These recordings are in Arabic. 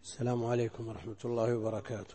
السلام عليكم ورحمة الله وبركاته.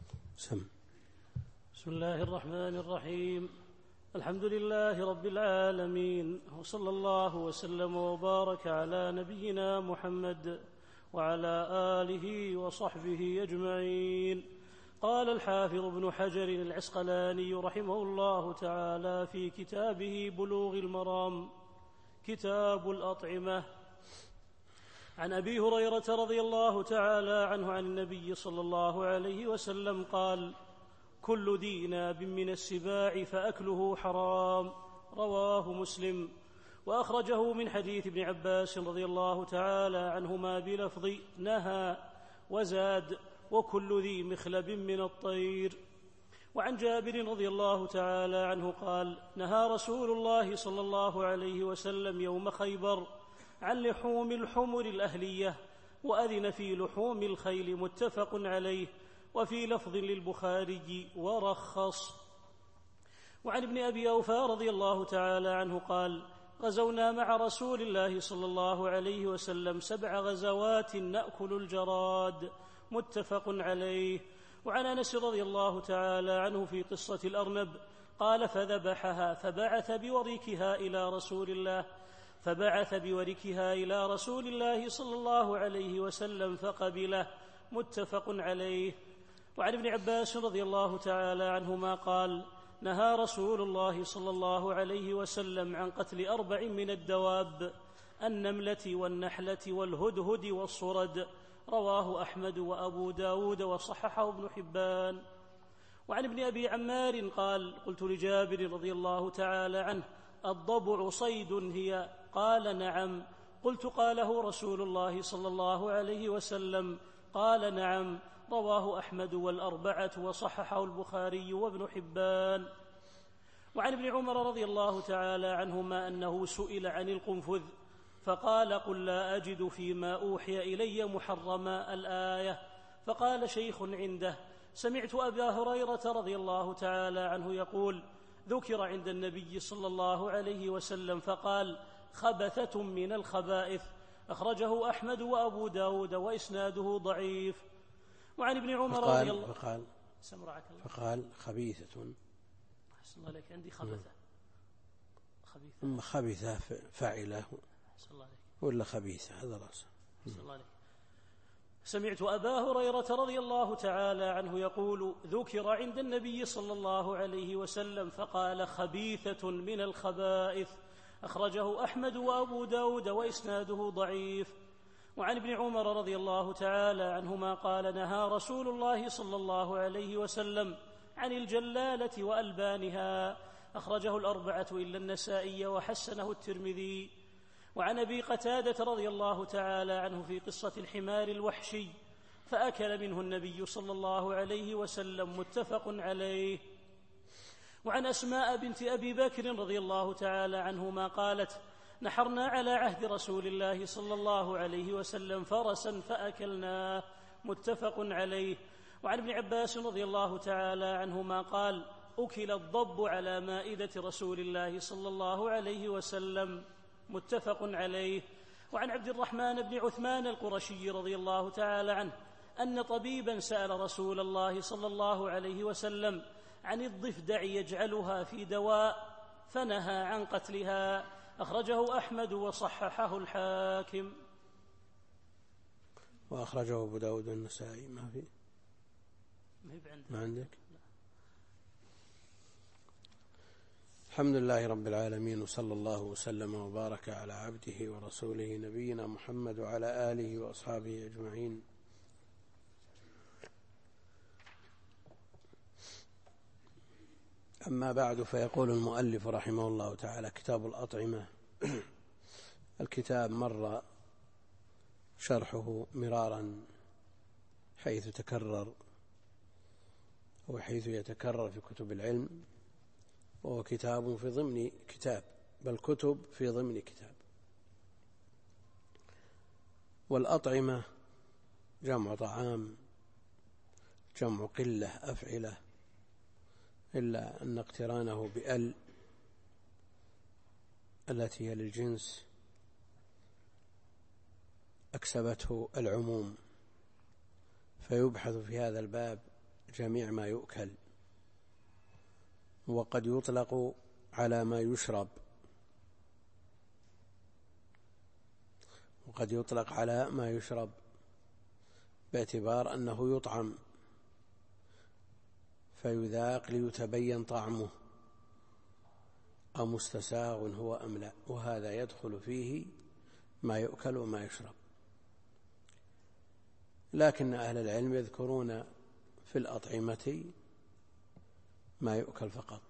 بسم الله الرحمن الرحيم. الحمد لله رب العالمين، وصلى الله وسلم وبارك على نبينا محمد وعلى آله وصحبه أجمعين. قال الحافظ ابن حجر العسقلاني رحمه الله تعالى في كتابه بلوغ المرام كتاب الأطعمة عن أبي هريرة رضي الله تعالى عنه عن النبي صلى الله عليه وسلم قال: كل ذي ناب من السباع فأكله حرام. رواه مسلم، وأخرجه من حديث ابن عباس رضي الله تعالى عنهما بلفظ نهى، وزاد: وكل ذي مخلب من الطير. وعن جابر رضي الله تعالى عنه قال: نهى رسول الله صلى الله عليه وسلم يوم خيبر عن لحوم الحمر الأهلية، وأذن في لحوم الخيل. متفق عليه، وفي لفظ للبخاري ورخص. وعن ابن أبي أوفى رضي الله تعالى عنه قال: غزونا مع رسول الله صلى الله عليه وسلم 7 غزوات نأكل الجراد. متفق عليه. وعن أنس رضي الله تعالى عنه في قصة الأرنب قال: فذبحها فبعث بوركها إلى رسول الله صلى الله عليه وسلم فقبله. متفق عليه. وعن ابن عباس رضي الله تعالى عنهما قال: نهى رسول الله صلى الله عليه وسلم عن قتل 4 من الدواب: النملة والنحلة والهدهد والصرد. رواه أحمد وأبو داود وصححه ابن حبان. وعن ابن أبي عمار قال: قلت لجابر رضي الله تعالى عنه: الضبع صيد هي؟ قال: نعم. قلت: قاله رسول الله صلى الله عليه وسلم؟ قال: نعم. رواه أحمد والأربعة وصححه البخاري وابن حبان. وعن ابن عمر رضي الله تعالى عنهما أنه سئل عن القنفذ فقال: قل لا أجد فيما أوحي إلي محرما الآية. فقال شيخ عنده: سمعت أبا هريرة رضي الله تعالى عنه يقول: ذكر عند النبي صلى الله عليه وسلم فقال: خبثة من الخبائث. أخرجه أحمد وأبو داود وإسناده ضعيف. وعن ابن عمر رضي الله فقال خبيثة. أحسن الله عليك، عندي خبثة. خبيثة فاعلة ولا خبيثة، هذا رأسه. أحسن الله عليك. سمعت أبا هريرة رضي الله تعالى عنه يقول: ذكر عند النبي صلى الله عليه وسلم فقال: خبيثة من الخبائث. أخرجه أحمد وأبو داود وإسناده ضعيف. وعن ابن عمر رضي الله تعالى عنهما قال: نهى رسول الله صلى الله عليه وسلم عن الجلالة وألبانها. أخرجه الأربعة إلا النسائي وحسنه الترمذي. وعن أبي قتادة رضي الله تعالى عنه في قصة الحمار الوحشي فأكل منه النبي صلى الله عليه وسلم. متفق عليه. وعن أسماء بنت أبي بكر رضي الله تعالى عنهما قالت: نحرنا على عهد رسول الله صلى الله عليه وسلم فرسا فأكلناه. متفق عليه. وعن ابن عباس رضي الله تعالى عنهما قال: أكل الضب على مائدة رسول الله صلى الله عليه وسلم. متفق عليه. وعن عبد الرحمن بن عثمان القرشي رضي الله تعالى عنه أن طبيبا سأل رسول الله صلى الله عليه وسلم عن الضفدع يجعلها في دواء فنهى عن قتلها. أخرجه أحمد وصححه الحاكم. وأخرجه أبو داود والنسائي. ما عندك؟ لا. الحمد لله رب العالمين، وصلى الله وسلم وبارك على عبده ورسوله نبينا محمد وعلى آله وأصحابه أجمعين. أما بعد، فيقول المؤلف رحمه الله تعالى: كتاب الأطعمة. الكتاب مر شرحه مرارا حيث تكرر وحيث يتكرر في كتب العلم، وهو كتاب في ضمن كتاب، بل كتب في ضمن كتاب. والأطعمة جمع طعام، جمع قلة أفعلة، إلا أن اقترانه بأل التي هي للجنس أكسبته العموم، فيبحث في هذا الباب جميع ما يؤكل، وقد يطلق على ما يشرب، وقد يطلق على ما يشرب باعتبار أنه يطعم فيذاق ليتبين طعمه أو مستساغ هو أم لا، وهذا يدخل فيه ما يؤكل وما يشرب. لكن أهل العلم يذكرون في الأطعمة ما يؤكل فقط،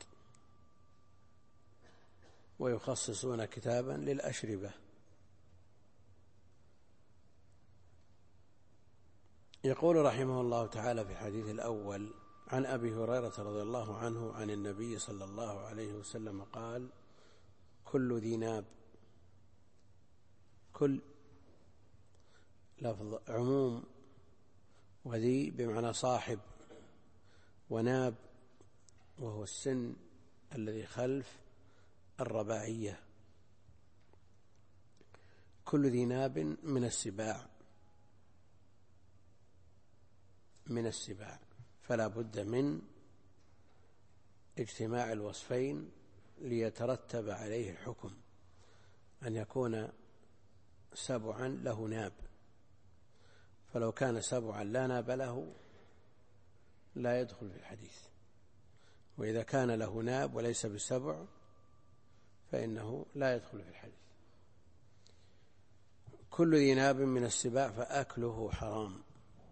ويخصصون كتابا للأشربة. يقول رحمه الله تعالى في الحديث الأول عن أبي هريرة رضي الله عنه عن النبي صلى الله عليه وسلم قال: كل ذي ناب، كل لفظ عموم، وذي بمعنى صاحب، وناب وهو السن الذي خلف الرباعية. كل ذي ناب من السباع، من السباع، فلا بد من اجتماع الوصفين ليترتب عليه الحكم، أن يكون سبعا له ناب، فلو كان سبعا لا ناب له لا يدخل في الحديث، وإذا كان له ناب وليس بسبع فإنه لا يدخل في الحديث. كل ذي ناب من السباع فأكله حرام،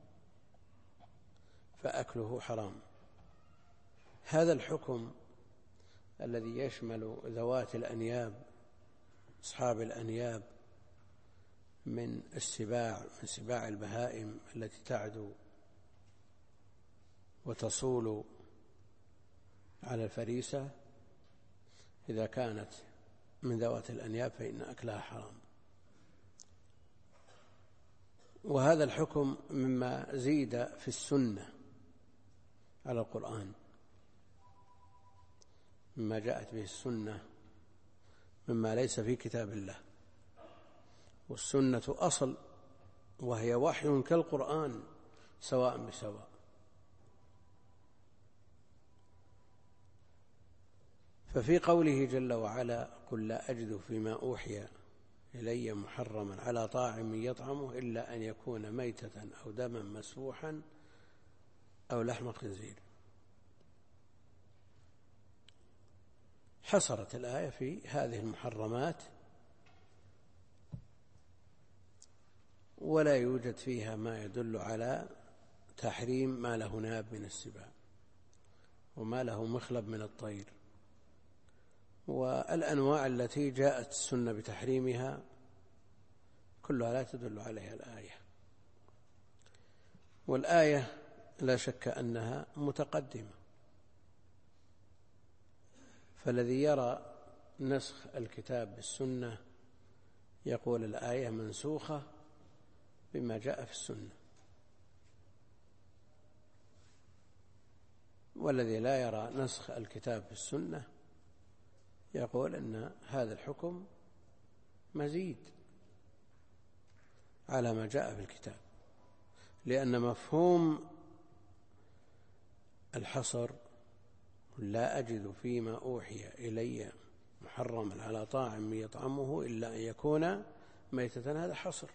فأكله حرام. هذا الحكم الذي يشمل ذوات الأنياب، أصحاب الأنياب من السباع، من سباع البهائم التي تعدو وتصول على الفريسة، إذا كانت من ذوات الأنياب فإن أكلها حرام. وهذا الحكم مما زيد في السنة على القرآن، مما جاءت به السنة مما ليس في كتاب الله. والسنة أصل، وهي وحي كالقرآن سواء بسواء. ففي قوله جل وعلا: قل لا أجد فيما أوحي إلي محرما على طاعم يطعمه إلا أن يكون ميتة أو دما مسفوحا أو لحم خنزير، حصرت الآية في هذه المحرمات، ولا يوجد فيها ما يدل على تحريم ما له ناب من السباع وما له مخلب من الطير. والأنواع التي جاءت السنة بتحريمها كلها لا تدل عليها الآية، والآية لا شك أنها متقدمة. فالذي يرى نسخ الكتاب بالسنة يقول الآية منسوخة بما جاء في السنة، والذي لا يرى نسخ الكتاب بالسنة يقول أن هذا الحكم مزيد على ما جاء في الكتاب، لأن مفهوم الحصر لا أجد فيما أوحي إلي محرما على طاعم يطعمه إلا أن يكون ميتة، هذا حصر.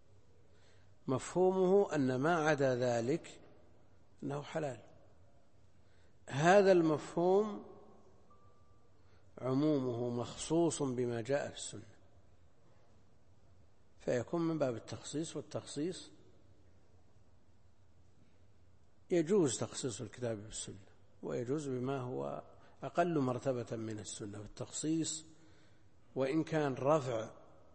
مفهومه أن ما عدا ذلك أنه حلال. هذا المفهوم عمومه مخصوص بما جاء في السنة، فيكون من باب التخصيص، والتخصيص يجوز تخصيص الكتاب بالسنة، ويجوز بما هو أقل مرتبة من السنة. والتخصيص وإن كان رفع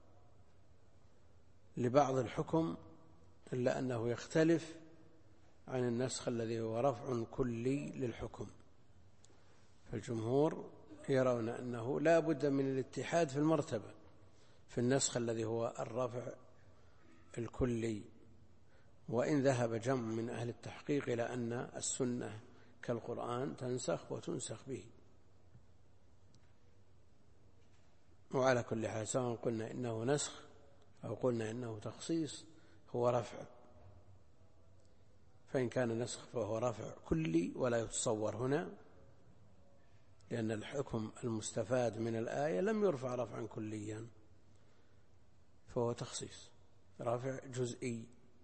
لبعض الحكم إلا أنه يختلف عن النسخ الذي هو رفع كلي للحكم. فالجمهور يرون أنه لا بد من الاتحاد في المرتبة في النسخ الذي هو الرفع الكلي، وإن ذهب جمع من أهل التحقيق إلى أن السنة كالقرآن تنسخ وتنسخ به. وعلى كل حال سواء قلنا إنه نسخ أو قلنا إنه تخصيص هو رفع. فإن كان نسخ فهو رفع كلي ولا يتصور هنا، لأن الحكم المستفاد من الآية لم يرفع رفعا كليا، فهو تخصيص رفع جزئي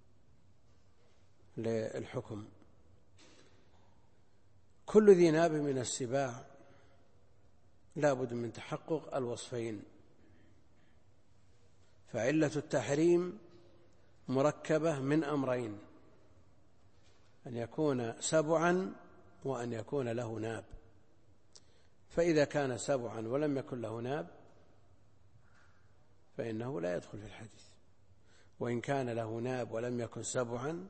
للحكم. كل ذي ناب من السباع لا بد من تحقق الوصفين، فعلة التحريم مركبة من أمرين: أن يكون سبعا وأن يكون له ناب. فإذا كان سبعا ولم يكن له ناب فإنه لا يدخل في الحديث، وإن كان له ناب ولم يكن سبعا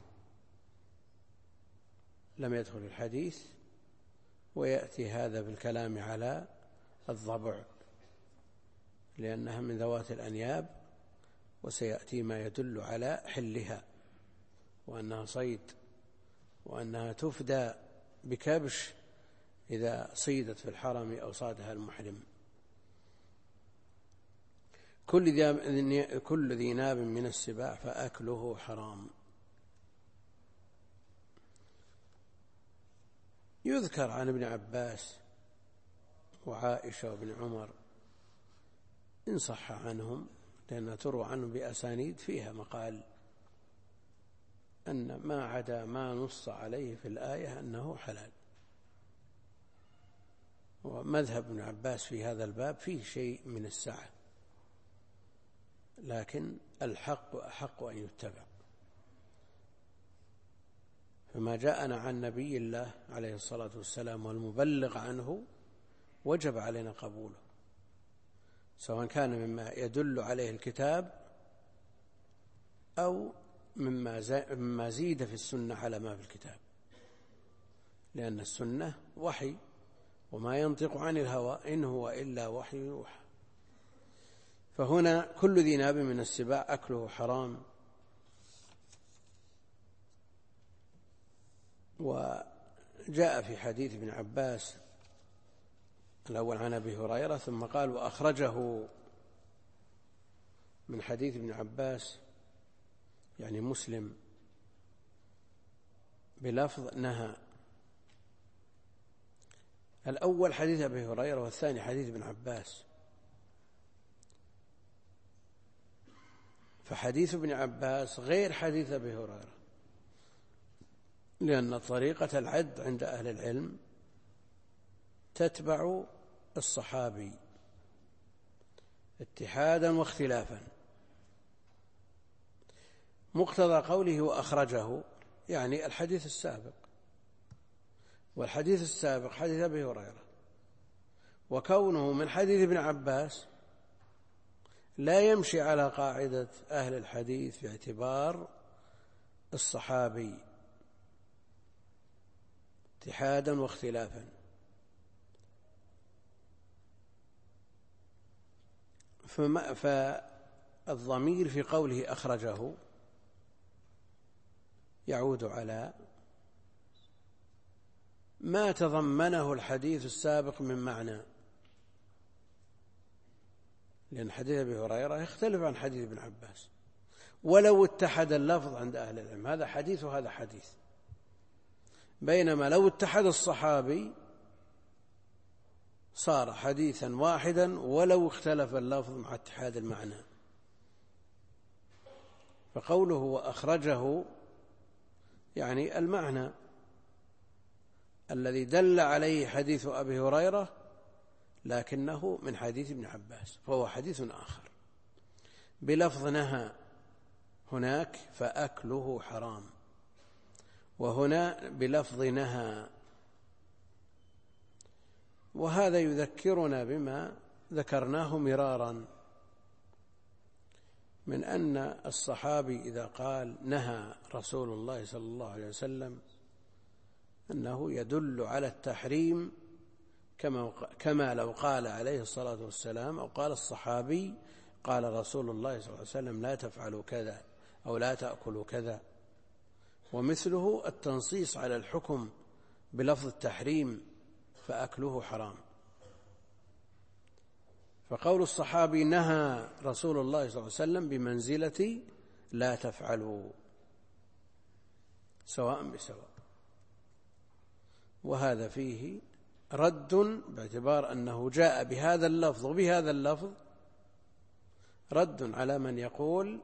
لم يدخل في الحديث. ويأتي هذا بالكلام على الضبع لأنها من ذوات الأنياب، وسيأتي ما يدل على حلها وأنها صيد وأنها تفدى بكبش إذا صيدت في الحرم أو صادها المحرم. كل ذي ناب من السباع فأكله حرام. يذكر عن ابن عباس وعائشة وابن عمر إن صح عنهم، لأنها تروى عنهم بأسانيد فيها مقال، أن ما عدا ما نص عليه في الآية أنه حلال. ومذهب ابن عباس في هذا الباب فيه شيء من السعة، لكن الحق أحق أن يتبع. فما جاءنا عن نبي الله عليه الصلاة والسلام والمبلغ عنه وجب علينا قبوله، سواء كان مما يدل عليه الكتاب أو مما زيد في السنة على ما في الكتاب، لأن السنة وحي وما ينطق عن الهوى إن هو إلا وحي يوحى. فهنا كل ذي ناب من السباع أكله حرام. وجاء في حديث ابن عباس الأول عن أبي هريرة، ثم قال وأخرجه من حديث ابن عباس يعني مسلم بلفظ نهى. الأول حديث أبي هريرة والثاني حديث ابن عباس. فحديث ابن عباس غير حديث أبي هريرة، لأن طريقة العد عند أهل العلم تتبع الصحابي اتحادا واختلافا. مقتضى قوله وأخرجه يعني الحديث السابق، والحديث السابق حديث أبي هريرة، وكونه من حديث ابن عباس لا يمشي على قاعدة أهل الحديث باعتبار الصحابي اتحادا واختلافا. فالضمير في قوله أخرجه يعود على ما تضمنه الحديث السابق من معنى، لأن حديث أبي هريرة يختلف عن حديث ابن عباس ولو اتحد اللفظ عند أهل العلم، هذا حديث وهذا حديث، بينما لو اتحد الصحابي صار حديثا واحدا ولو اختلف اللفظ مع اتحاد المعنى. فقوله وأخرجه يعني المعنى الذي دل عليه حديث أبي هريرة لكنه من حديث ابن عباس، فهو حديث آخر بلفظ نهى هناك فأكله حرام، وهنا بلفظ نهى. وهذا يذكرنا بما ذكرناه مرارا من أن الصحابي إذا قال نهى رسول الله صلى الله عليه وسلم أنه يدل على التحريم، كما لو قال عليه الصلاة والسلام أو قال الصحابي قال رسول الله صلى الله عليه وسلم لا تفعلوا كذا أو لا تأكلوا كذا. ومثله التنصيص على الحكم بلفظ التحريم فأكله حرام. فقول الصحابي نهى رسول الله صلى الله عليه وسلم بمنزلة لا تفعلوا، سواء بسواء. وهذا فيه رد باعتبار أنه جاء بهذا اللفظ وبهذا اللفظ، رد على من يقول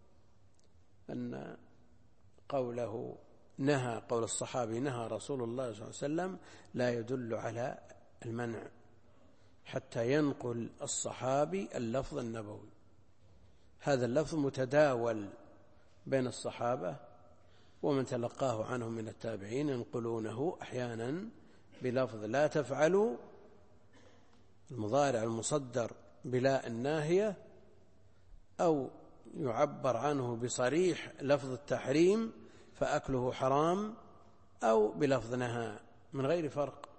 أن قوله نهى، قول الصحابي نهى رسول الله صلى الله عليه وسلم، لا يدل على المنع حتى ينقل الصحابي اللفظ النبوي. هذا اللفظ متداول بين الصحابة، ومن تلقاه عنهم من التابعين ينقلونه أحيانا بلفظ لا تفعلوا، المضارع المصدر بلا الناهية، أو يعبر عنه بصريح لفظ التحريم فأكله حرام، أو بلفظ نهى من غير فرق.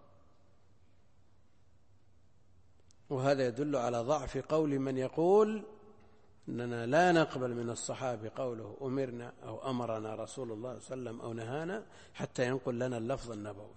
وهذا يدل على ضعف قول من يقول أننا لا نقبل من الصحابي قوله أمرنا أو أمرنا رسول الله صلى الله عليه وسلم أو نهانا حتى ينقل لنا اللفظ النبوي.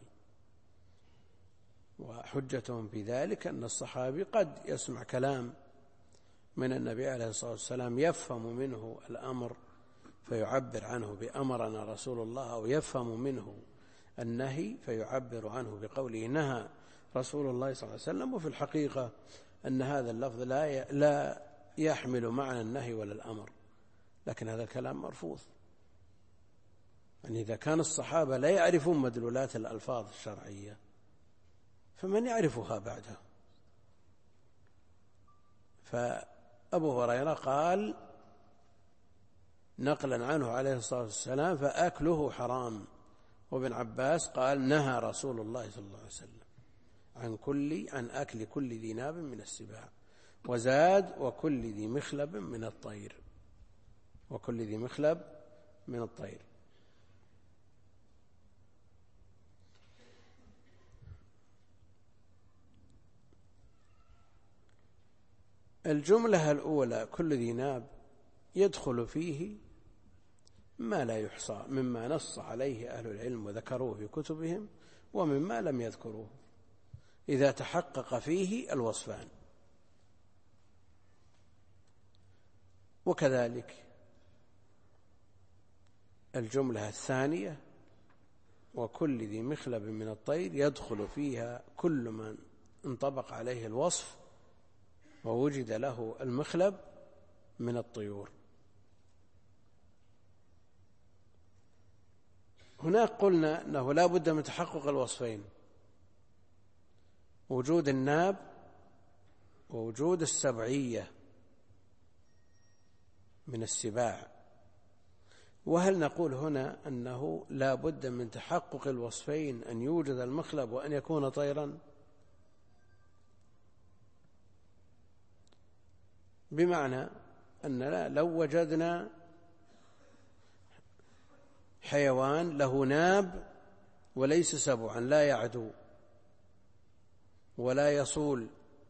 وحجتهم في ذلك أن الصحابي قد يسمع كلام من النبي عليه الصلاة والسلام يفهم منه الأمر فيعبر عنه بأمرنا رسول الله، أو يفهم منه النهي فيعبر عنه بقوله نهى رسول الله صلى الله عليه وسلم، وفي الحقيقة أن هذا اللفظ لا يحمل معنى النهي ولا الأمر، لكن هذا الكلام مرفوض. يعني إذا كان الصحابة لا يعرفون مدلولات الألفاظ الشرعية فمن يعرفها بعده؟ فأبو هريرة قال نقلا عنه عليه الصلاة والسلام فأكله حرام، وابن عباس قال نهى رسول الله صلى الله عليه وسلم عن أكل كل ذي ناب من السباع، وزاد وكل ذي مخلب من الطير، وكل ذي مخلب من الطير. الجملة الأولى كل ذي ناب يدخل فيه ما لا يحصى مما نص عليه أهل العلم وذكروه في كتبهم، ومما لم يذكروه إذا تحقق فيه الوصفان. وكذلك الجملة الثانية وكل ذي مخلب من الطير يدخل فيها كل من انطبق عليه الوصف ووجد له المخلب من الطيور. هناك قلنا أنه لا بد من تحقق الوصفين، وجود الناب ووجود السبعية من السباع. وهل نقول هنا أنه لا بد من تحقق الوصفين، أن يوجد المخلب وأن يكون طيرا؟ بمعنى أننا لو وجدنا حيوان له ناب وليس سبعا، لا يعدو ولا يصول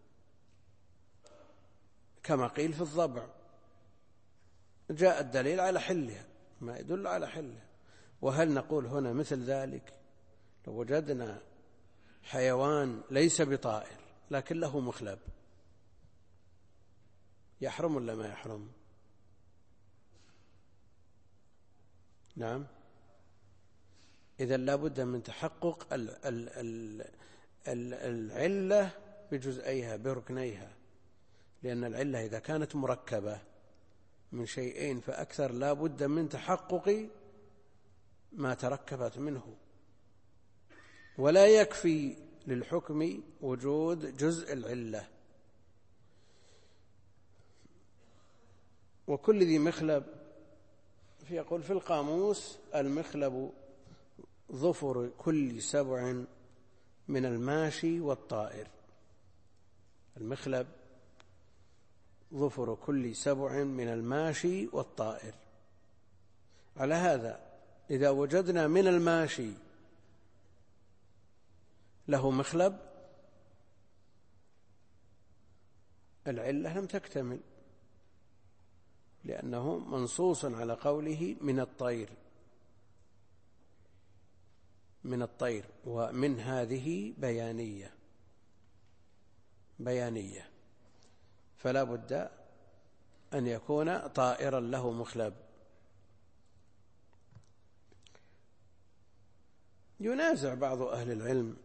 كما قيل في الضبع، جاء الدليل على حلها، ما يدل على حلها. وهل نقول هنا مثل ذلك لو وجدنا حيوان ليس بطائر لكن له مخلب، يحرم ولا ما يحرم؟ نعم. إذن لا بد من تحقق العلة بجزئيها بركنيها، لأن العلة إذا كانت مركبة من شيئين فأكثر لا بد من تحقق ما تركبت منه، ولا يكفي للحكم وجود جزء العلة. وكل ذي مخلب يقول في القاموس المخلب ظفر كل سبع من الماشي والطائر. المخلب ظفر كل سبع من الماشي والطائر. على هذا إذا وجدنا من الماشي له مخلب العلة لم تكتمل، لأنه منصوص على قوله من الطير، من الطير، ومن هذه بيانية، فلا بد أن يكون طائرا له مخلب. ينازع بعض أهل العلم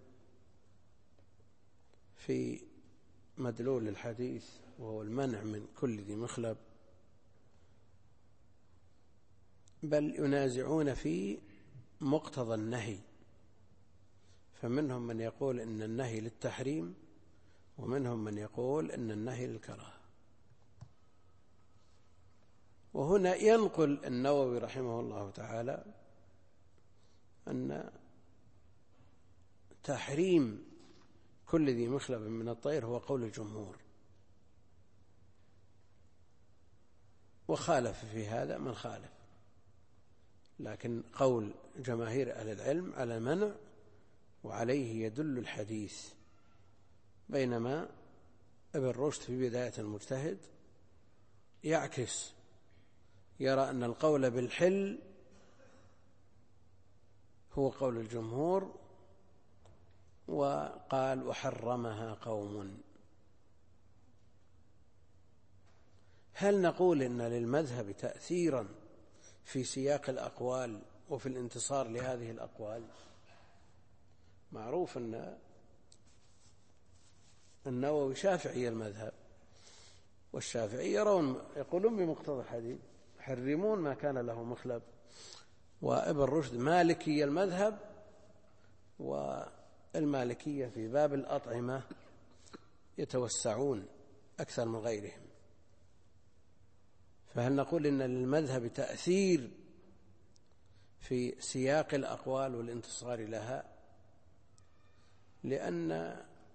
في مدلول الحديث وهو المنع من كل ذي مخلب، بل ينازعون في مقتضى النهي، فمنهم من يقول إن النهي للتحريم، ومنهم من يقول إن النهي للكراهة. وهنا ينقل النووي رحمه الله تعالى أن تحريم كل ذي مخلب من الطير هو قول الجمهور، وخالف في هذا من خالف، لكن قول جماهير أهل العلم على المنع، وعليه يدل الحديث. بينما ابن رشد في بداية المجتهد يعكس، يرى أن القول بالحل هو قول الجمهور، وقال وحرمها قوم. هل نقول إن للمذهب تأثيرا في سياق الأقوال وفي الانتصار لهذه الأقوال؟ معروف أن النووي شافعي المذهب، والشافعي يقولون بمقتضى الحديث يحرمون ما كان له مخلب، وابن رشد مالكي المذهب، والمالكية في باب الأطعمة يتوسعون أكثر من غيرهم. فهل نقول إن للمذهب تأثير في سياق الأقوال والانتصار لها؟ لأن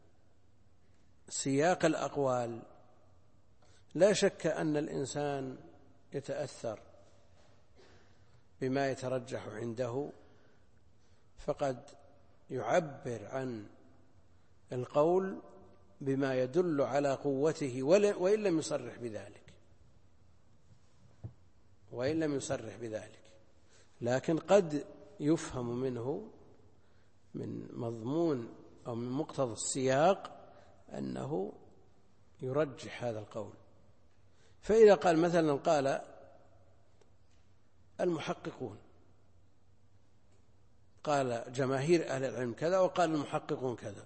سياق الأقوال لا شك أن الإنسان يتأثر بما يترجح عنده، فقد يعبر عن القول بما يدل على قوته وإن لم يصرح بذلك، لكن قد يفهم منه من مضمون أو من مقتضى السياق أنه يرجح هذا القول. فإذا قال مثلا قال المحققون، قال جماهير أهل العلم كذا وقال المحققون كذا،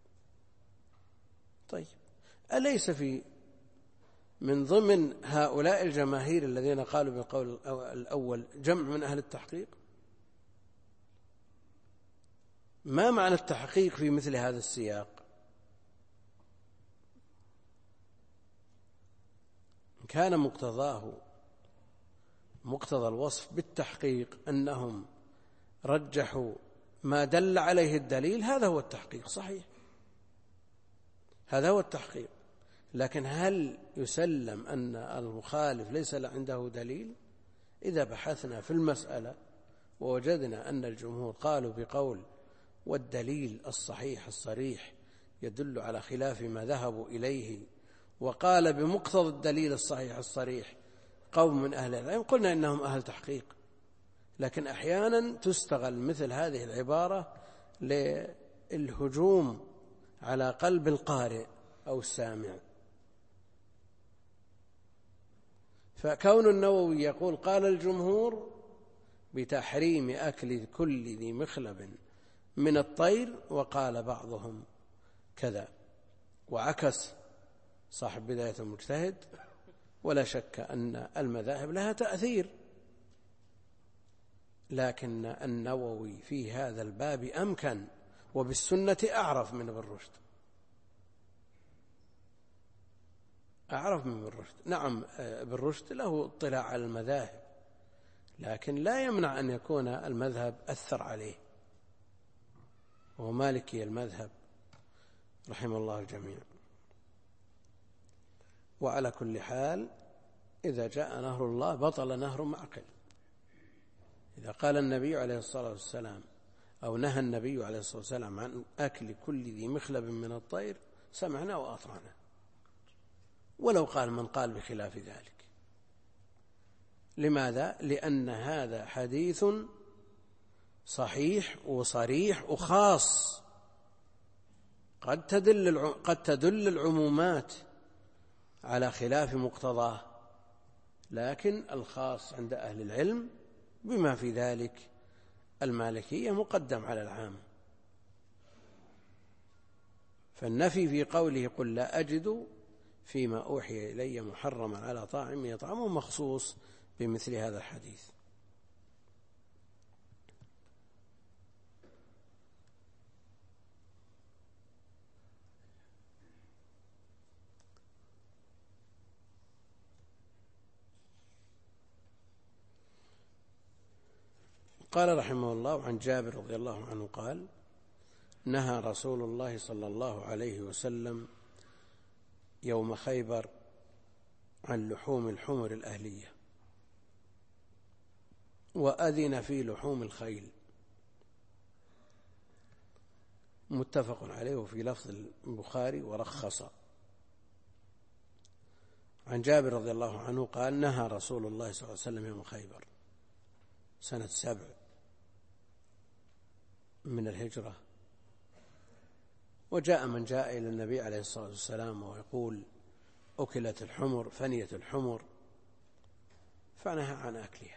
طيب أليس من ضمن هؤلاء الجماهير الذين قالوا بالقول الأول جمع من أهل التحقيق؟ ما معنى التحقيق في مثل هذا السياق؟ كان مقتضاه مقتضى الوصف بالتحقيق أنهم رجحوا ما دل عليه الدليل، هذا هو التحقيق، صحيح، هذا هو التحقيق. لكن هل يسلم أن المخالف ليس عنده دليل؟ إذا بحثنا في المسألة ووجدنا أن الجمهور قالوا بقول والدليل الصحيح الصريح يدل على خلاف ما ذهبوا إليه، وقال بمقتضى الدليل الصحيح الصريح قوم من أهل العلم، قلنا إنهم أهل تحقيق. لكن أحيانا تستغل مثل هذه العبارة للهجوم على قلب القارئ أو السامع. فكون النووي يقول قال الجمهور بتحريم أكل كل ذي مخلب من الطير، وقال بعضهم كذا، وعكس صاحب بداية المجتهد، ولا شك أن المذاهب لها تأثير، لكن النووي في هذا الباب أمكن وبالسنة أعرف من ابن رشد، أعرف من ابن رشد. نعم ابن رشد له اطلاع على المذاهب، لكن لا يمنع أن يكون المذهب أثر عليه، وهو مالكي المذهب رحمه الله الجميع. وعلى كل حال إذا جاء نهر الله بطل نهر معقل. إذا قال النبي عليه الصلاة والسلام أو نهى النبي عليه الصلاة والسلام عن أكل كل ذي مخلب من الطير سمعنا وأطعنا، ولو قال من قال بخلاف ذلك. لماذا؟ لأن هذا حديث صحيح وصريح وخاص، قد تدل العمومات على خلاف مقتضاه، لكن الخاص عند أهل العلم بما في ذلك المالكية مقدم على العام، فالنفي في قوله قل لا أجد فيما أوحي إلي محرما على طاعم يطعمه مخصوص بمثل هذا الحديث. قال رحمه الله عن جابر رضي الله عنه قال نهى رسول الله صلى الله عليه وسلم يوم خيبر عن لحوم الحمر الأهلية، وأذن في لحوم الخيل. متفق عليه وفي لفظ البخاري ورخص. عن جابر رضي الله عنه قال نهى رسول الله صلى الله عليه وسلم يوم خيبر سنة 7 من الهجرة، وجاء من جاء إلى النبي عليه الصلاة والسلام ويقول أكلت الحمر فنيت الحمر، فنهى عن أكلها.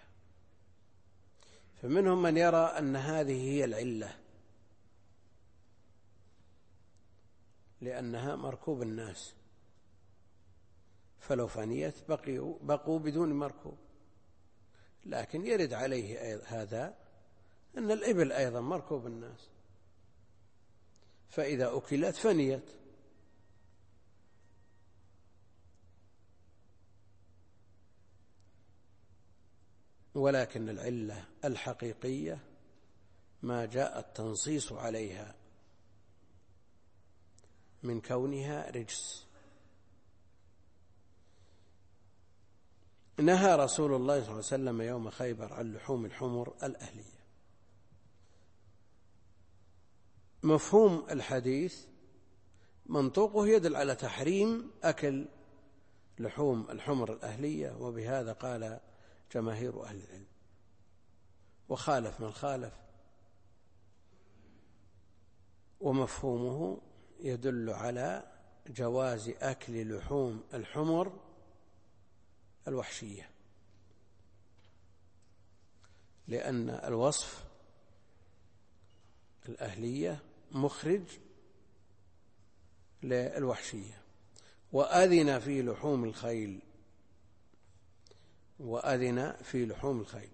فمنهم من يرى أن هذه هي العلة، لأنها مركوب الناس، فلو فنيت بقوا بدون مركوب. لكن يرد عليه هذا أن الإبل أيضا مركوب الناس، فإذا أكلت فنيت. ولكن العلة الحقيقية ما جاء التنصيص عليها من كونها رجس. نهى رسول الله صلى الله عليه وسلم يوم خيبر عن لحوم الحمر الأهلية. مفهوم الحديث منطوقه يدل على تحريم أكل لحوم الحمر الأهلية، وبهذا قال جماهير أهل العلم، وخالف من خالف. ومفهومه يدل على جواز أكل لحوم الحمر الوحشية، لأن الوصف الأهلية مخرج للوحشية. وأذن في لحوم الخيل، وأذن في لحوم الخيل.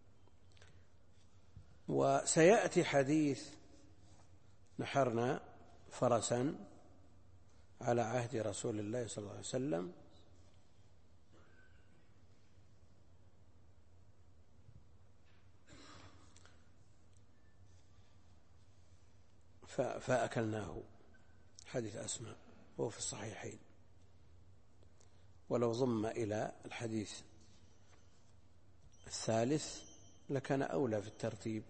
وسيأتي حديث نحرنا فرسا على عهد رسول الله صلى الله عليه وسلم، فأكلناه، حديث أسماء وهو في الصحيحين. ولو ضم إلى الحديث الثالث لكان أولى في الترتيب.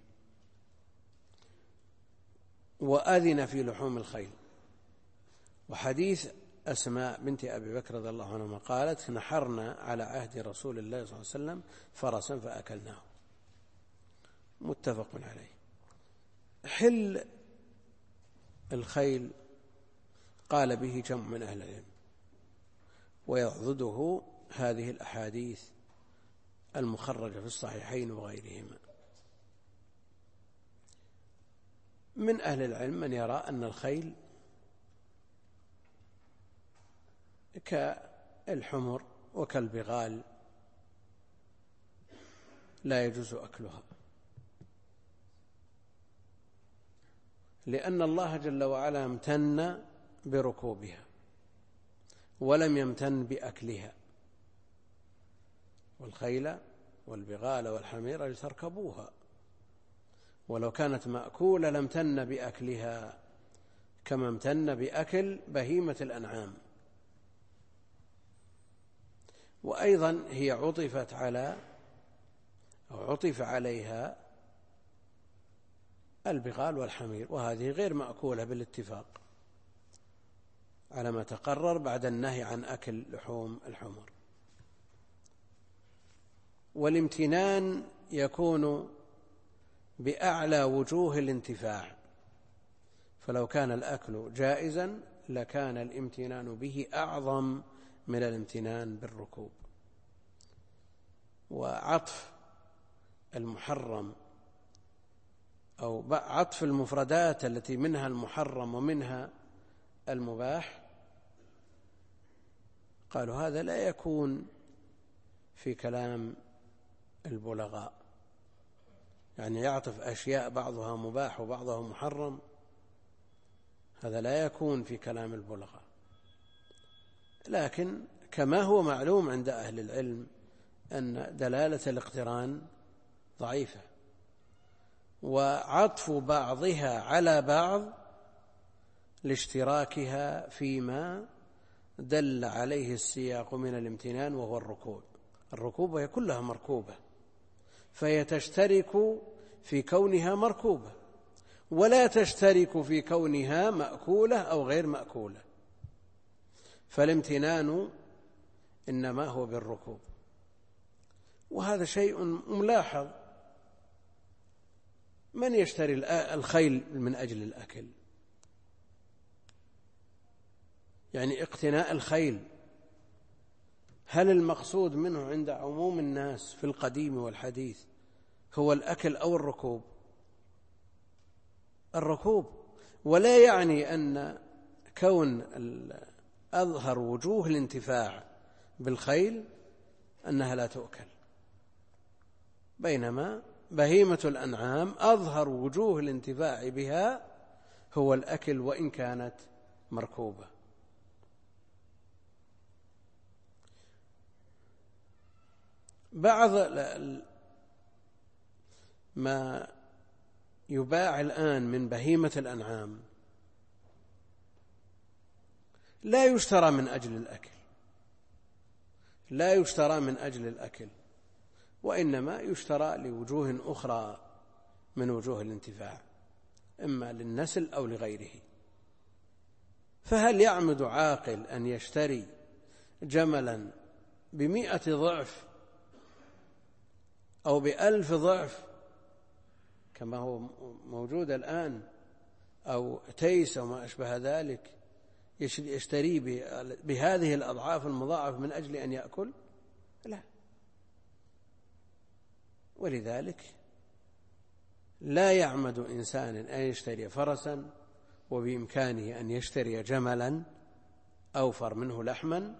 وأذن في لحوم الخيل. وحديث أسماء بنت أبي بكر رضي الله عنهما قالت نحرنا على عهد رسول الله صلى الله عليه وسلم فرسا فأكلناه، متفق عليه. حل الخيل قال به جمع من أهل العلم، ويعضده هذه الأحاديث المخرجة في الصحيحين وغيرهما. من أهل العلم من يرى أن الخيل كالحمر وكالبغال لا يجوز أكلها، لأن الله جل وعلا امتن بركوبها ولم يمتن بأكلها. والخيل والبغال والحمير لتركبوها، ولو كانت مأكولة لامتن بأكلها كما امتن بأكل بهيمة الأنعام. وأيضا هي عطف عليها البغال والحمير، وهذه غير مأكولة بالاتفاق على ما تقرر بعد النهي عن أكل لحوم الحمر. والامتنان يكون بأعلى وجوه الانتفاع، فلو كان الأكل جائزا لكان الامتنان به أعظم من الامتنان بالركوب. وعطف المحرم أو عطف المفردات التي منها المحرم ومنها المباح، قالوا هذا لا يكون في كلام البلغاء، يعني يعطف أشياء بعضها مباح وبعضها محرم، هذا لا يكون في كلام البلغاء. لكن كما هو معلوم عند أهل العلم أن دلالة الاقتران ضعيفة، وعطف بعضها على بعض لاشتراكها فيما دل عليه السياق من الامتنان وهو الركوب. الركوب هي كلها مركوبة، فهي تشترك في كونها مركوبة ولا تشترك في كونها مأكولة أو غير مأكولة، فالامتنان إنما هو بالركوب. وهذا شيء ملاحظ، من يشتري الخيل من أجل الأكل؟ يعني اقتناء الخيل، هل المقصود منه عند عموم الناس في القديم والحديث هو الأكل أو الركوب؟ الركوب. ولا يعني أن كون أظهر وجوه الانتفاع بالخيل أنها لا تؤكل، بينما بهيمة الأنعام أظهر وجوه الانتفاع بها هو الأكل وإن كانت مركوبة. بعض ما يباع الآن من بهيمة الأنعام لا يشترى من أجل الأكل، لا يشترى من أجل الأكل، وإنما يشترى لوجوه أخرى من وجوه الانتفاع، إما للنسل أو لغيره. فهل يعمد عاقل أن يشتري جملا ب100 ضعف أو ب1000 ضعف كما هو موجود الآن، أو تيس أو ما أشبه ذلك، يشتري بهذه الأضعاف المضاعفة من أجل أن يأكل؟ لا. ولذلك لا يعمد إنسان أن يشتري فرسا وبإمكانه أن يشتري جملا أوفر منه لحما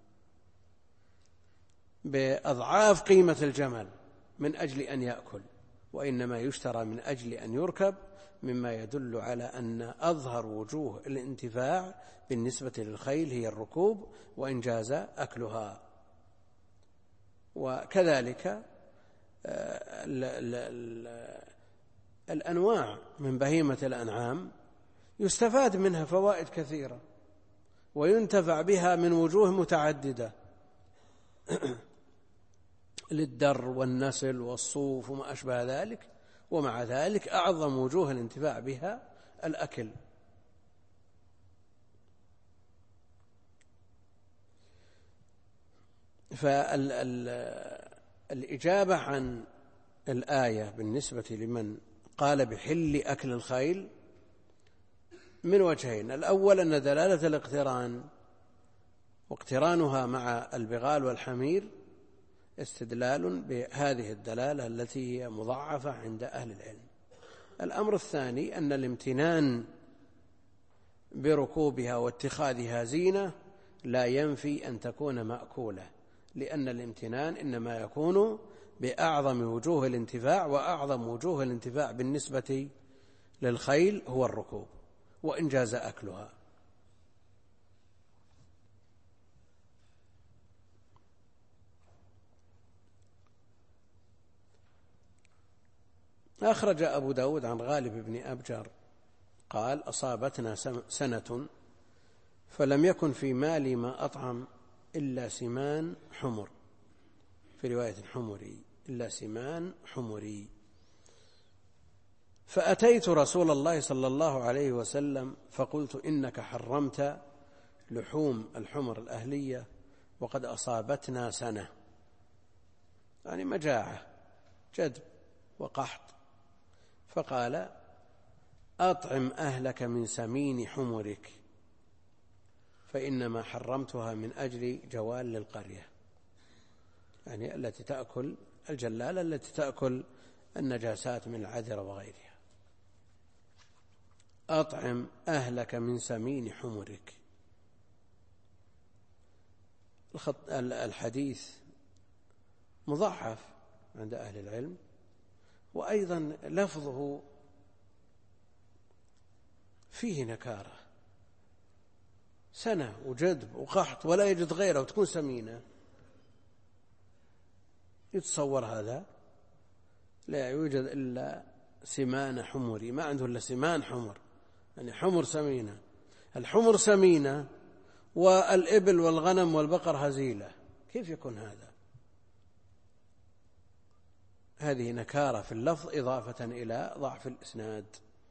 بأضعاف قيمة الجمل من أجل أن يأكل، وإنما يشترى من أجل أن يركب، مما يدل على أن أظهر وجوه الانتفاع بالنسبة للخيل هي الركوب وإن جاز أكلها. وكذلك الأنواع من بهيمة الأنعام يستفاد منها فوائد كثيرة وينتفع بها من وجوه متعددة للدر والنسل والصوف وما أشبه ذلك، ومع ذلك أعظم وجوه الانتفاع بها الأكل. فالإجابة عن الآية بالنسبة لمن قال بحل أكل الخيل من وجهين: الأول أن دلالة الاقتران واقترانها مع البغال والحمير استدلال بهذه الدلالة التي هي مضاعفة عند أهل العلم. الأمر الثاني أن الامتنان بركوبها واتخاذها زينة لا ينفي أن تكون مأكولة، لأن الامتنان إنما يكون بأعظم وجوه الانتفاع، وأعظم وجوه الانتفاع بالنسبة للخيل هو الركوب وإن جاز أكلها. أخرج أبو داود عن غالب بن أبجر قال: أصابتنا سنة فلم يكن في مالي ما أطعم إلا سمان حمر، في رواية حمري، إلا سمان حمري، فأتيت رسول الله صلى الله عليه وسلم فقلت: إنك حرمت لحوم الحمر الأهلية وقد أصابتنا سنة، يعني مجاعة، جدب وقحط. فقال: أطعم أهلك من سمين حمرك، فإنما حرمتها من أجل جوال القرية، يعني التي تأكل الجلالة التي تأكل النجاسات من العذرة وغيرها. أطعم أهلك من سمين حمرك. الحديث مضاعف عند أهل العلم، وأيضا لفظه فيه نكارة، سنة وجدب وقحط ولا يجد غيره وتكون سمينة، يتصور هذا؟ لا يوجد إلا سمان حمري، ما عنده إلا سمان حمر، يعني حمر سمينة. الحمر سمينة والإبل والغنم والبقر هزيلة، كيف يكون هذا؟ هذه نكارة في اللفظ إضافة إلى ضعف الإسناد.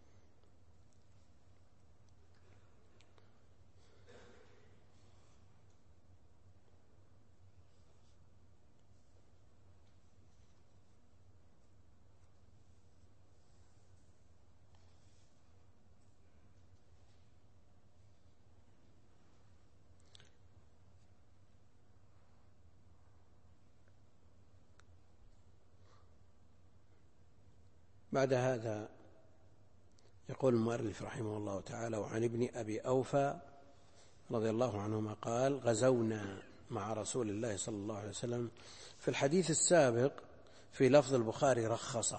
بعد هذا يقول المؤلف رحمه الله تعالى: وعن ابن أبي أوفى رضي الله عنهما قال: غزونا مع رسول الله صلى الله عليه وسلم. في الحديث السابق في لفظ البخاري رخص،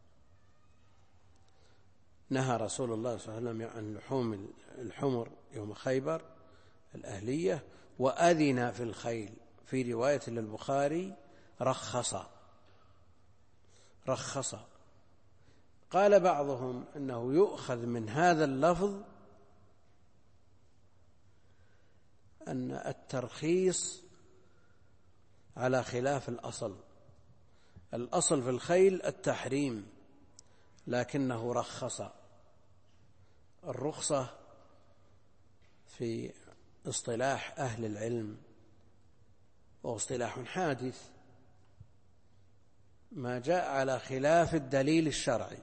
نهى رسول الله صلى الله عليه وسلم عن لحوم الحمر يوم خيبر الأهلية، وأذن في الخيل. في رواية للبخاري رخص. قال بعضهم إنه يؤخذ من هذا اللفظ أن الترخيص على خلاف الأصل. الأصل في الخيل التحريم، لكنه رخص. الرخصة في اصطلاح أهل العلم واصطلاح حادث، ما جاء على خلاف الدليل الشرعي.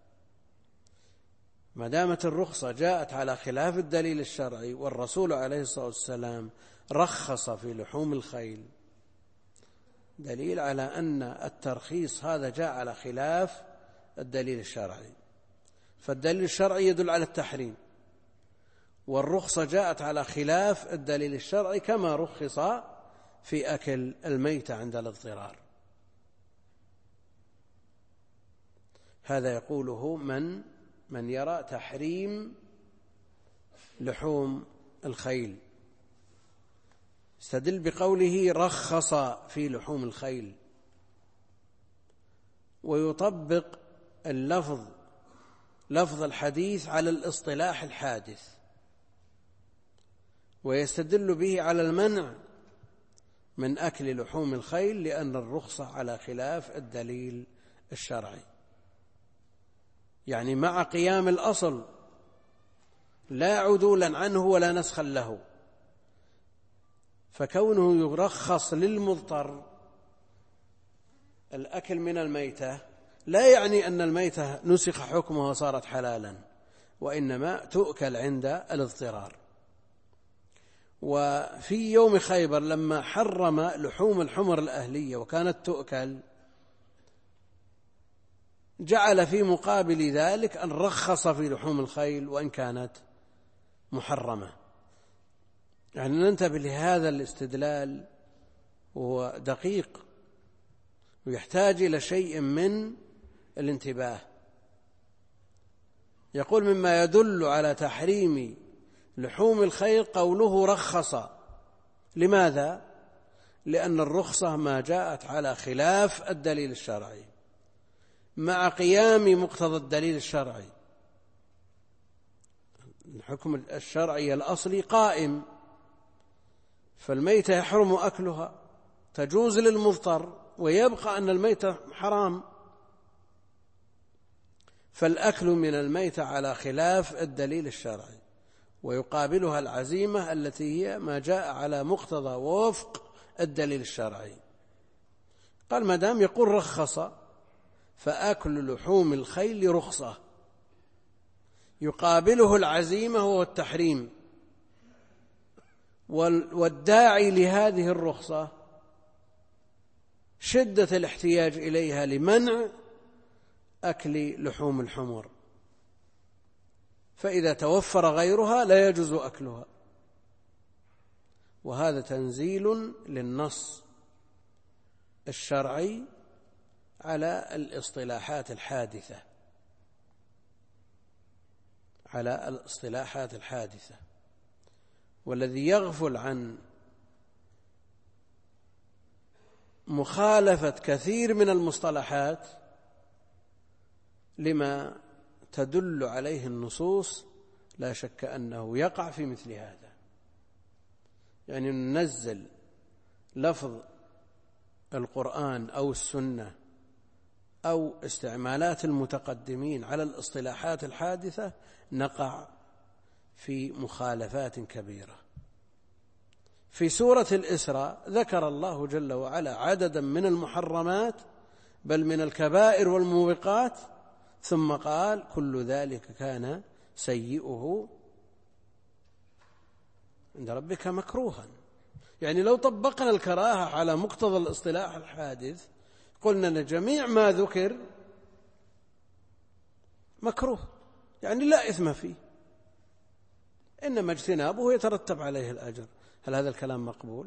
ما دامت الرخصة جاءت على خلاف الدليل الشرعي، والرسول عليه الصلاة والسلام رخص في لحوم الخيل، دليل على أن الترخيص هذا جاء على خلاف الدليل الشرعي. فالدليل الشرعي يدل على التحريم، والرخصة جاءت على خلاف الدليل الشرعي، كما رخص في أكل الميتة عند الاضطرار. هذا يقوله من يرى تحريم لحوم الخيل، استدل بقوله رخص في لحوم الخيل، ويطبق لفظ الحديث على الاصطلاح الحادث، ويستدل به على المنع من أكل لحوم الخيل، لأن الرخصة على خلاف الدليل الشرعي، يعني مع قيام الأصل لا عدولا عنه ولا نسخا له. فكونه يرخص للمضطر الأكل من الميتة لا يعني أن الميتة نسخ حكمها وصارت حلالا، وإنما تؤكل عند الاضطرار. وفي يوم خيبر لما حرم لحوم الحمر الأهلية وكانت تؤكل، جعل في مقابل ذلك أن رخص في لحوم الخيل وإن كانت محرمة. يعني ننتبه لهذا الاستدلال، وهو دقيق ويحتاج إلى شيء من الانتباه. يقول: مما يدل على تحريم لحوم الخيل قوله رخص. لماذا؟ لأن الرخصة ما جاءت على خلاف الدليل الشرعي مع قيام مقتضى الدليل الشرعي. الحكم الشرعي الأصلي قائم، فالميتة يحرم أكلها، تجوز للمضطر، ويبقى أن الميتة حرام. فالأكل من الميتة على خلاف الدليل الشرعي، ويقابلها العزيمة التي هي ما جاء على مقتضى ووفق الدليل الشرعي. قال: ما دام يقول رخص، فأكل لحوم الخيل رخصة، يقابله العزيمة وهو التحريم، والداعي لهذه الرخصة شدة الاحتياج إليها لمنع أكل لحوم الحمر. فإذا توفر غيرها لا يجوز أكلها. وهذا تنزيل للنص الشرعي على الاصطلاحات الحادثة. والذي يغفل عن مخالفة كثير من المصطلحات لما تدل عليه النصوص لا شك أنه يقع في مثل هذا. يعني ننزل لفظ القرآن أو السنة أو استعمالات المتقدمين على الاصطلاحات الحادثة، نقع في مخالفات كبيرة. في سورة الإسراء ذكر الله جل وعلا عددا من المحرمات بل من الكبائر والموبقات، ثم قال كل ذلك كان سيئه عند ربك مكروها. يعني لو طبقنا الكراهة على مقتضى الاصطلاح الحادث قلنا أن جميع ما ذكر مكروه، يعني لا إثم فيه، إنما اجتنابه يترتب عليه الأجر. هل هذا الكلام مقبول؟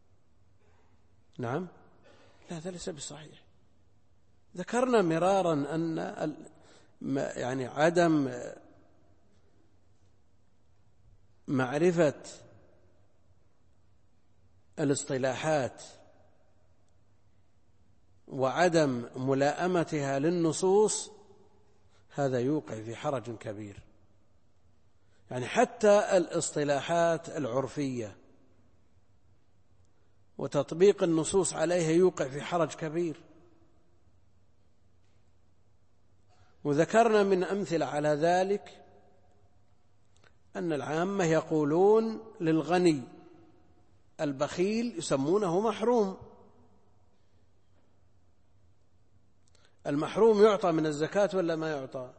نعم، لا، هذا ليس بصحيح. ذكرنا مرارا أن يعني عدم معرفة الاصطلاحات وعدم ملائمتها للنصوص هذا يوقع في حرج كبير. يعني حتى الاصطلاحات العرفية وتطبيق النصوص عليها يوقع في حرج كبير. وذكرنا من أمثلة على ذلك أن العامة يقولون للغني البخيل يسمونه محروم. المحروم يعطى من الزكاة ولا ما يعطى؟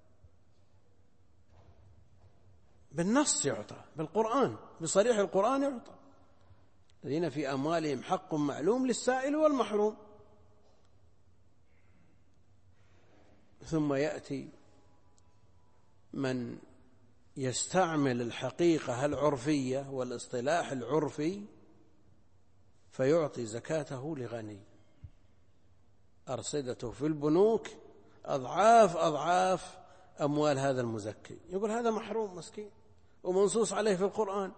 بالنص يعطى، بالقرآن، بصريح القرآن يعطى. الذين في أموالهم حق معلوم للسائل والمحروم. ثم يأتي من يستعمل الحقيقة العرفية والاصطلاح العرفي فيعطي زكاته لغني، أرصدته في البنوك أضعاف أضعاف أموال هذا المزكي، يقول هذا محروم مسكين ومنصوص عليه في القرآن.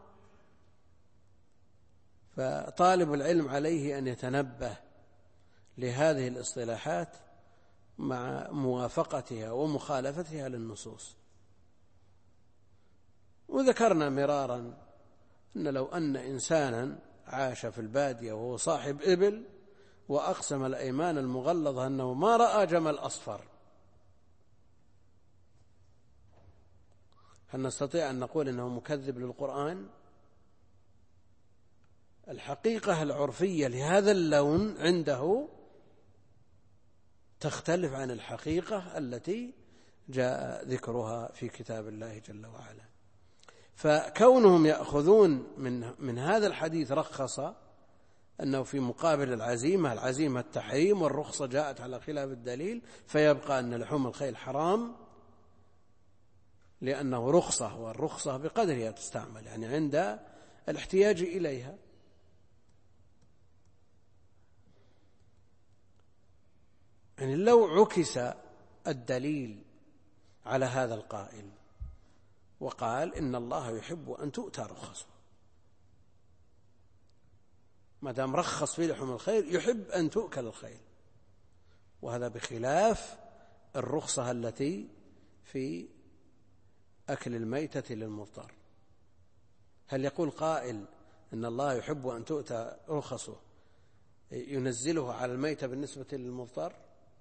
فطالب العلم عليه أن يتنبه لهذه الاصطلاحات مع موافقتها ومخالفتها للنصوص. وذكرنا مرارا أن لو أن إنسانا عاش في البادية وهو صاحب إبل وأقسم الأيمان المغلظة أنه ما رأى جمل أصفر، هل نستطيع أن نقول أنه مكذب للقرآن؟ الحقيقة العرفية لهذا اللون عنده تختلف عن الحقيقة التي جاء ذكرها في كتاب الله جل وعلا. فكونهم يأخذون من هذا الحديث رخص أنه في مقابل العزيمة التحريم، والرخصة جاءت على خلاف الدليل، فيبقى أن لحوم الخيل حرام لأنه رخصة، والرخصة بقدرها تستعمل، يعني عند الاحتياج إليها. يعني لو عكس الدليل على هذا القائل وقال إن الله يحب أن تؤتى رخصه، ما دام رخص في لحوم الخيل يحب أن تؤكل الخيل، وهذا بخلاف الرخصة التي في أكل الميتة للمضطر. هل يقول قائل إن الله يحب أن تؤتى رخصه ينزله على الميتة بالنسبة للمضطر؟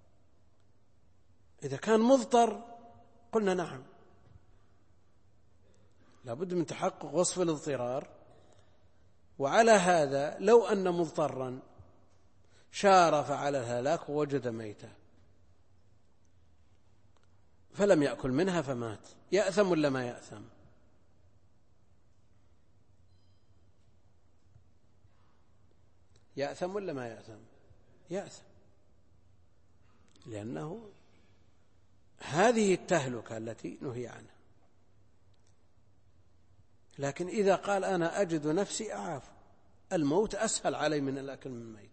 إذا كان مضطر قلنا نعم، لابد من تحقق وصف الاضطرار. وعلى هذا لو أن مضطرا شارف على الهلاك ووجد ميتة فلم يأكل منها فمات، يأثم ولا ما يأثم؟ يأثم ولا ما يأثم؟ يأثم، لأنه هذه التهلكة التي نهي عنها. لكن إذا قال أنا أجد نفسي أعاف، الموت أسهل علي من الأكل من الميت.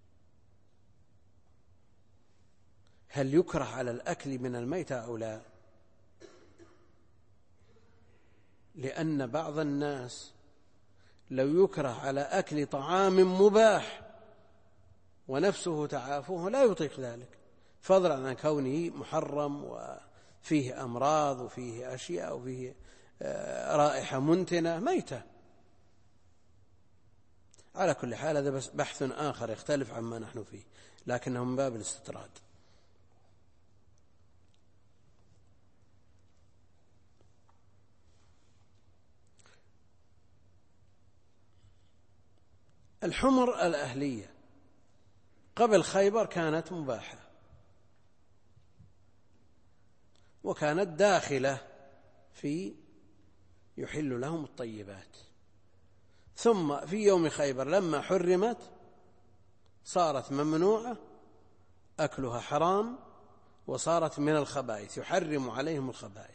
هل يكره على الأكل من الميتة أو لا؟ لأن بعض الناس لو يكره على أكل طعام مباح ونفسه تعافه لا يطيق ذلك، فضلا عن كونه محرم وفيه أمراض وفيه أشياء وفيه رائحة منتنة ميتة. على كل حال هذا بس بحث آخر يختلف عما نحن فيه، لكنه من باب الاستطراد. الحمر الأهلية قبل خيبر كانت مباحة وكانت داخلة في يحل لهم الطيبات، ثم في يوم خيبر لما حرمت صارت ممنوعة، أكلها حرام، وصارت من الخبائث، يحرم عليهم الخبائث.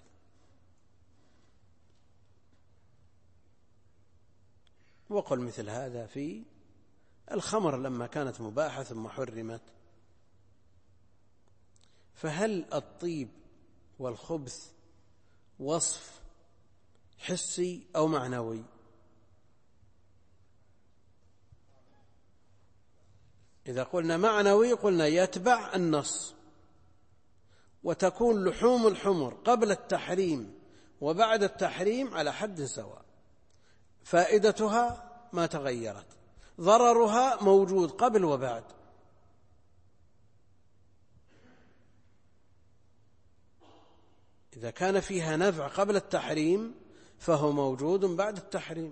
وقل مثل هذا في الخمر لما كانت مباحة ثم حرمت. فهل الطيب والخبث وصف حسي أو معنوي؟ إذا قلنا معنوي قلنا يتبع النص، وتكون لحوم الحمر قبل التحريم وبعد التحريم على حد سواء، فائدتها ما تغيرت، ضررها موجود قبل وبعد. إذا كان فيها نفع قبل التحريم فهو موجود بعد التحريم،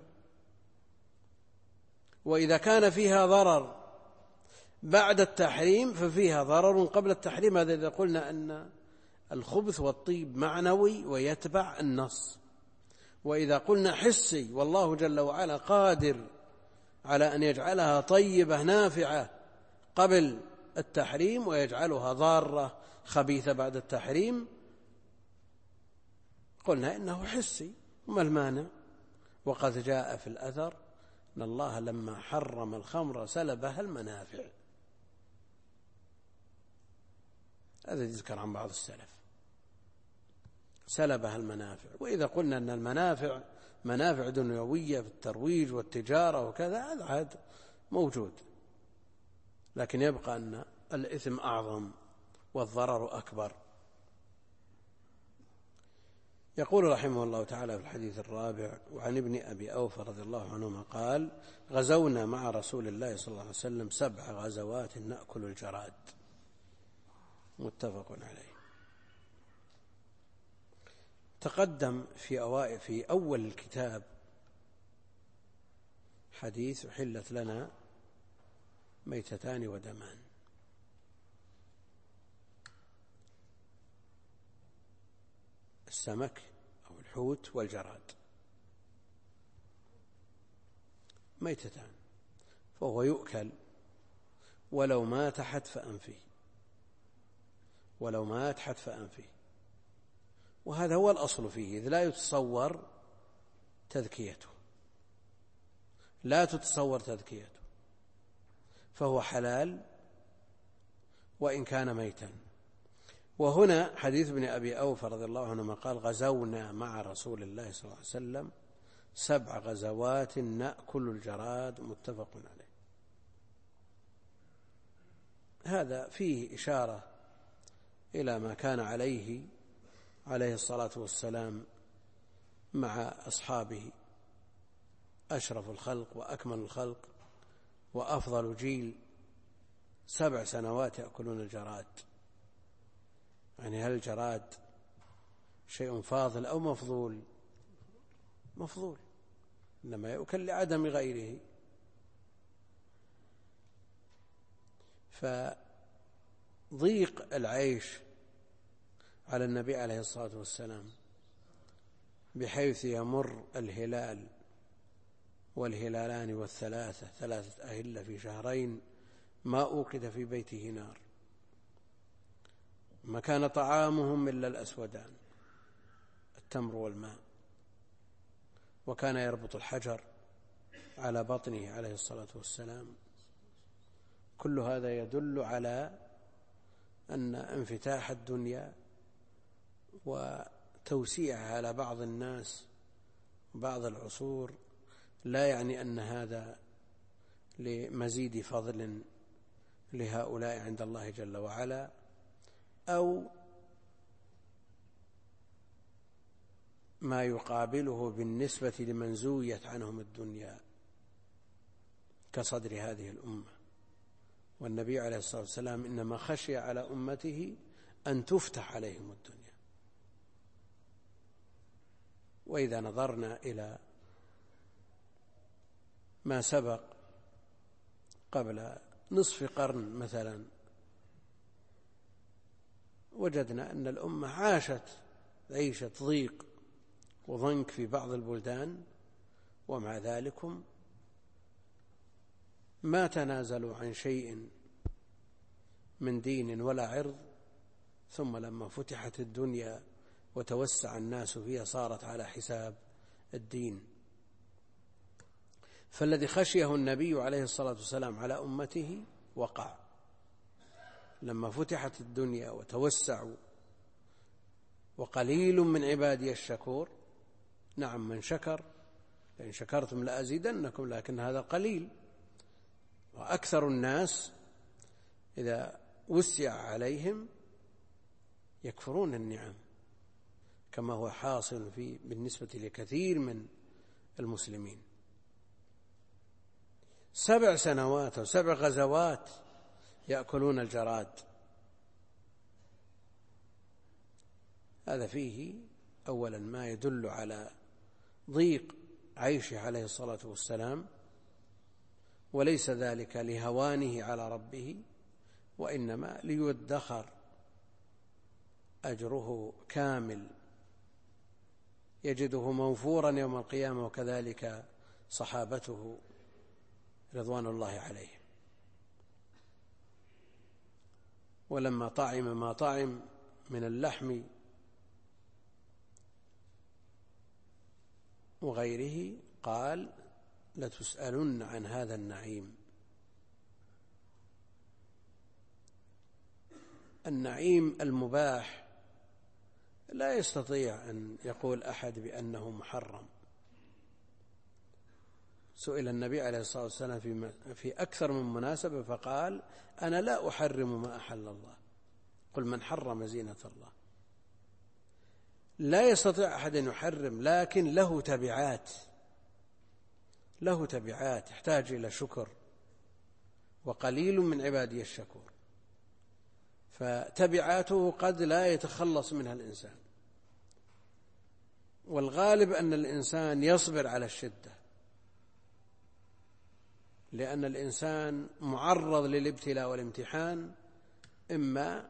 وإذا كان فيها ضرر بعد التحريم ففيها ضرر قبل التحريم. هذا إذا قلنا أن الخبث والطيب معنوي ويتبع النص. وإذا قلنا حسي والله جل وعلا قادر على أن يجعلها طيبة نافعة قبل التحريم ويجعلها ضارة خبيثة بعد التحريم، قلنا إنه حسي، وما المانع؟ وقد جاء في الأثر أن الله لما حرم الخمر سلبها المنافع، هذا يذكر عن بعض السلف، سلبها المنافع. وإذا قلنا أن المنافع منافع دنيوية في الترويج والتجارة وكذا، هذا عاد موجود، لكن يبقى أن الإثم أعظم والضرر أكبر. يقول رحمه الله تعالى في الحديث الرابع: وعن ابن أبي أوفى رضي الله عنهما قال: غزونا مع رسول الله صلى الله عليه وسلم 7 غزوات نأكل الجراد. متفق عليه. تقدم في أول الكتاب حديث: حلت لنا ميتتان ودمان. السمك أو الحوت والجراد ميتتان، فهو يؤكل ولو مات حتف أنفه، ولو مات حتف أنفه، وهذا هو الأصل فيه، إذ لا يتصور تذكيته، لا تتصور تذكيته، فهو حلال وإن كان ميتا. وهنا حديث ابن أبي أوفى رضي الله عنهما قال: غزونا مع رسول الله صلى الله عليه وسلم 7 غزوات نأكل الجراد. متفق عليه. هذا فيه إشارة إلى ما كان عليه الصلاة والسلام مع أصحابه، أشرف الخلق وأكمل الخلق وأفضل جيل، 7 سنوات يأكلون الجراد. يعني هل الجراد شيء فاضل أو مفضول؟ مفضول، إنما يؤكل لعدم غيره. فضيق العيش على النبي عليه الصلاة والسلام بحيث يمر الهلال والهلالان والثلاثة، 3 أهلة في شهرين، ما أوقد في بيته نار، ما كان طعامهم إلا الأسودان، التمر والماء، وكان يربط الحجر على بطنه عليه الصلاة والسلام. كل هذا يدل على أن انفتاح الدنيا وتوسيعها على بعض الناس بعض العصور لا يعني أن هذا لمزيد فضل لهؤلاء عند الله جل وعلا، أو ما يقابله بالنسبة لمن زويت عنهم الدنيا كصدر هذه الأمة. والنبي عليه الصلاة والسلام إنما خشي على أمته أن تفتح عليهم الدنيا. وإذا نظرنا إلى ما سبق قبل نصف قرن مثلا، وجدنا أن الأمة عاشت عيشة ضيق وضنك في بعض البلدان، ومع ذلك ما تنازلوا عن شيء من دين ولا عرض. ثم لما فتحت الدنيا وتوسع الناس فيها صارت على حساب الدين. فالذي خشيه النبي عليه الصلاة والسلام على أمته وقع لما فتحت الدنيا وتوسعوا. وقليل من عبادي الشكور. نعم من شكر، لئن شكرتم لأزيدنكم، لكن هذا قليل. وأكثر الناس إذا وسع عليهم يكفرون النعم، كما هو حاصل بالنسبة لكثير من المسلمين. 7 سنوات أو 7 غزوات يأكلون الجراد. هذا فيه أولا ما يدل على ضيق عيشه عليه الصلاة والسلام، وليس ذلك لهوانه على ربه، وإنما ليدخر أجره كامل يجده موفورا يوم القيامة، وكذلك صحابته رضوان الله عليهم. ولما طعم ما طعم من اللحم وغيره قال لتسألن عن هذا النعيم. النعيم المباح لا يستطيع أن يقول أحد بأنه محرم. سئل النبي عليه الصلاة والسلام في أكثر من مناسبة فقال أنا لا أحرم ما أحل الله، قل من حرم زينة الله. لا يستطيع أحد أن يحرم، لكن له تبعات يحتاج إلى شكر، وقليل من عبادي الشكور. فتبعاته قد لا يتخلص منها الإنسان، والغالب أن الإنسان يصبر على الشدة، لأن الإنسان معرض للابتلاء والامتحان إما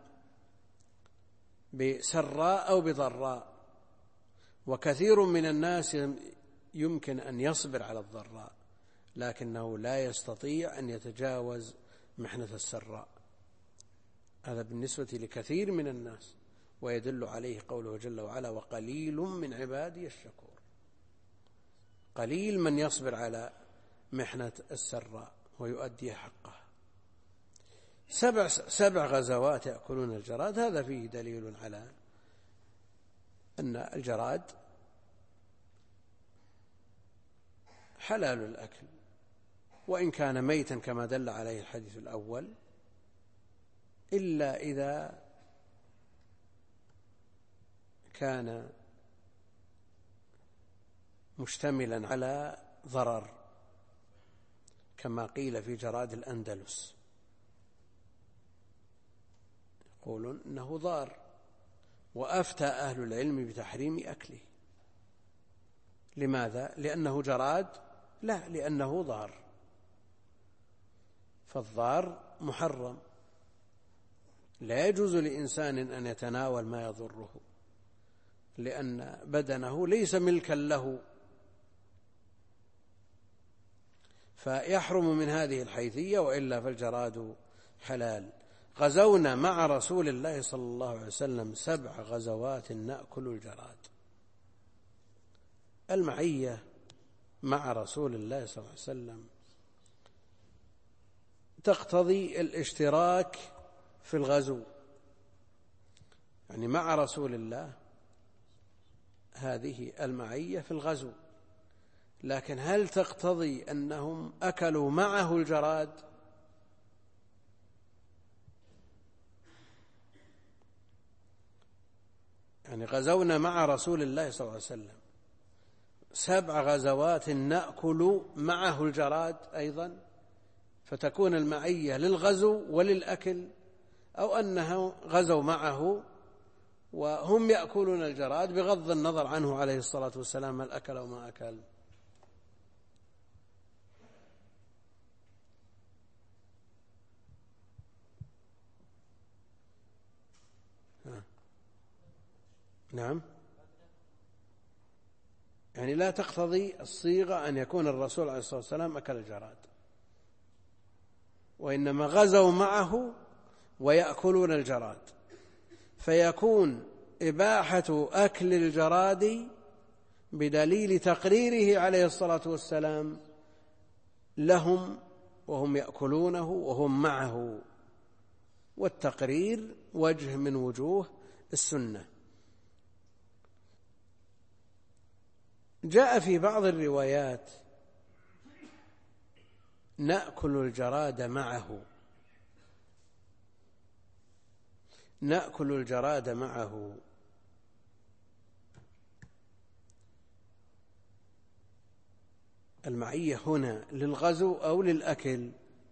بسراء أو بضراء. وكثير من الناس يمكن أن يصبر على الضراء، لكنه لا يستطيع أن يتجاوز محنة السراء. هذا بالنسبة لكثير من الناس، ويدل عليه قوله جل وعلا وقليل من عبادي الشكور. قليل من يصبر على محنة السراء ويؤدي حقه. 7 غزوات يأكلون الجراد، هذا فيه دليل على أن الجراد حلال الأكل، وإن كان ميتا كما دل عليه الحديث الأول، إلا إذا كان مشتملا على ضرر، كما قيل في جراد الأندلس، يقولون إنه ضار، وأفتى أهل العلم بتحريم أكله. لماذا؟ لأنه جراد؟ لا، لأنه ضار، فالضار محرم، لا يجوز لإنسان أن يتناول ما يضره، لأن بدنه ليس ملكا له، فيحرم من هذه الحيثية، وإلا فالجراد حلال. غزونا مع رسول الله صلى الله عليه وسلم 7 غزوات نأكل الجراد. المعية مع رسول الله صلى الله عليه وسلم تقتضي الاشتراك في الغزو، يعني مع رسول الله هذه المعية في الغزو، لكن هل تقتضي أنهم أكلوا معه الجراد؟ يعني غزونا مع رسول الله صلى الله عليه وسلم 7 غزوات نأكل معه الجراد أيضا، فتكون المعية للغزو وللأكل، أو أنهم غزوا معه وهم يأكلون الجراد بغض النظر عنه عليه الصلاة والسلام هل أكل أو ما أكل. نعم، يعني لا تقتضي الصيغة أن يكون الرسول عليه الصلاة والسلام أكل الجراد، وإنما غزوا معه ويأكلون الجراد، فيكون إباحة أكل الجراد بدليل تقريره عليه الصلاة والسلام لهم وهم يأكلونه وهم معه، والتقرير وجه من وجوه السنة. جاء في بعض الروايات نأكل الجراد معه، نأكل الجراد معه، المعية هنا للغزو أو للأكل؟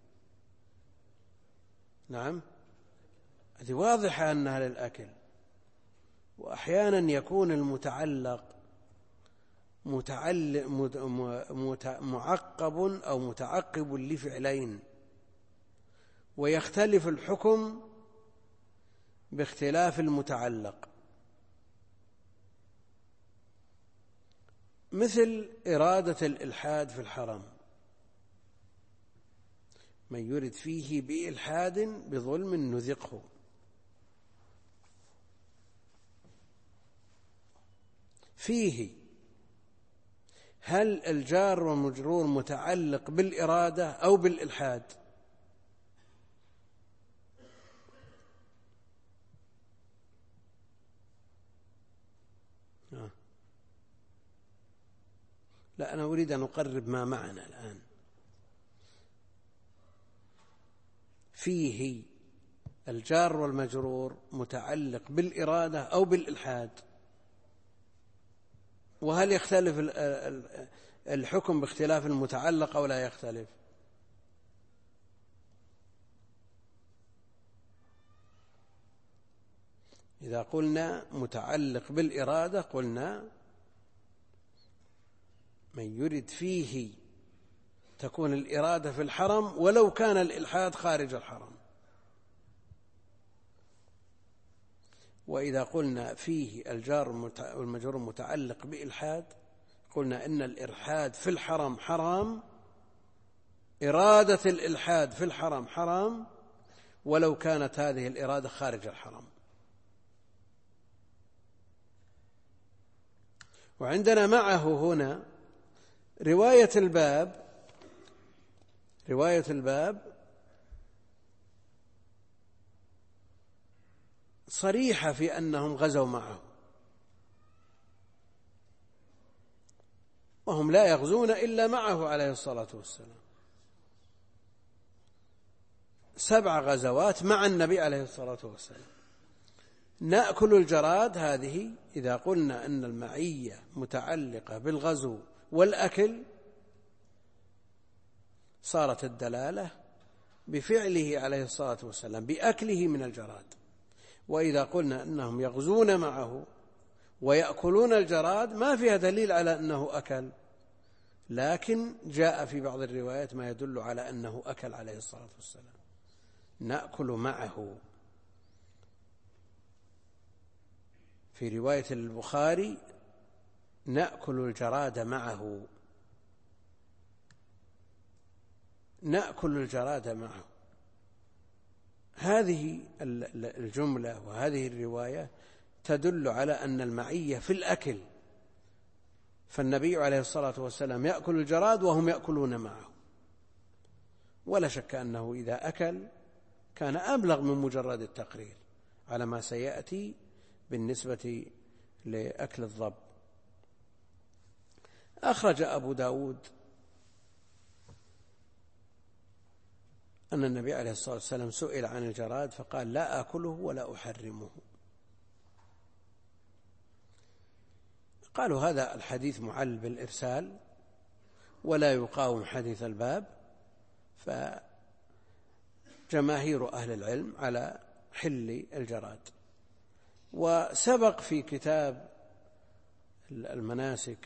نعم، هذه واضحة أنها للأكل، وأحيانا يكون المتعلق معقب أو متعقب لفعلين، ويختلف الحكم باختلاف المتعلق، مثل إرادة الإلحاد في الحرم، من يرد فيه بإلحاد بظلم نذقه، فيه هل الجار والمجرور متعلق بالإرادة أو بالإلحاد؟ لا، أنا أريد أن أقرب ما معنا الآن. فيه الجار والمجرور متعلق بالإرادة أو بالإلحاد، وهل يختلف الحكم باختلاف المتعلق أو لا يختلف؟ إذا قلنا متعلق بالإرادة قلنا من يرد فيه تكون الإرادة في الحرم ولو كان الإلحاد خارج الحرم. وإذا قلنا فيه الجار والمجرور متعلق بإلحاد قلنا إن الإلحاد في الحرم حرام، إرادة الإلحاد في الحرم حرام ولو كانت هذه الإرادة خارج الحرم. وعندنا معه هنا رواية الباب صريحة في أنهم غزوا معه، وهم لا يغزون إلا معه عليه الصلاة والسلام، 7 غزوات مع النبي عليه الصلاة والسلام. نأكل الجراد هذه إذا قلنا أن المعية متعلقة بالغزو والأكل صارت الدلالة بفعله عليه الصلاة والسلام بأكله من الجراد. وإذا قلنا أنهم يغزون معه ويأكلون الجراد ما فيها دليل على أنه أكل، لكن جاء في بعض الروايات ما يدل على أنه أكل عليه الصلاة والسلام. نأكل معه، في رواية البخاري نأكل الجراد معه، نأكل الجراد معه. هذه الجملة وهذه الرواية تدل على أن المعية في الأكل، فالنبي عليه الصلاة والسلام يأكل الجراد وهم يأكلون معه، ولا شك أنه إذا أكل كان أبلغ من مجرد التقرير على ما سيأتي بالنسبة لأكل الضب. أخرج أبو داود أن النبي عليه الصلاة والسلام سئل عن الجراد فقال: لا آكله ولا أحرمه. قالوا هذا الحديث معل بالإرسال ولا يقاوم حديث الباب، فجماهير أهل العلم على حل الجراد. وسبق في كتاب المناسك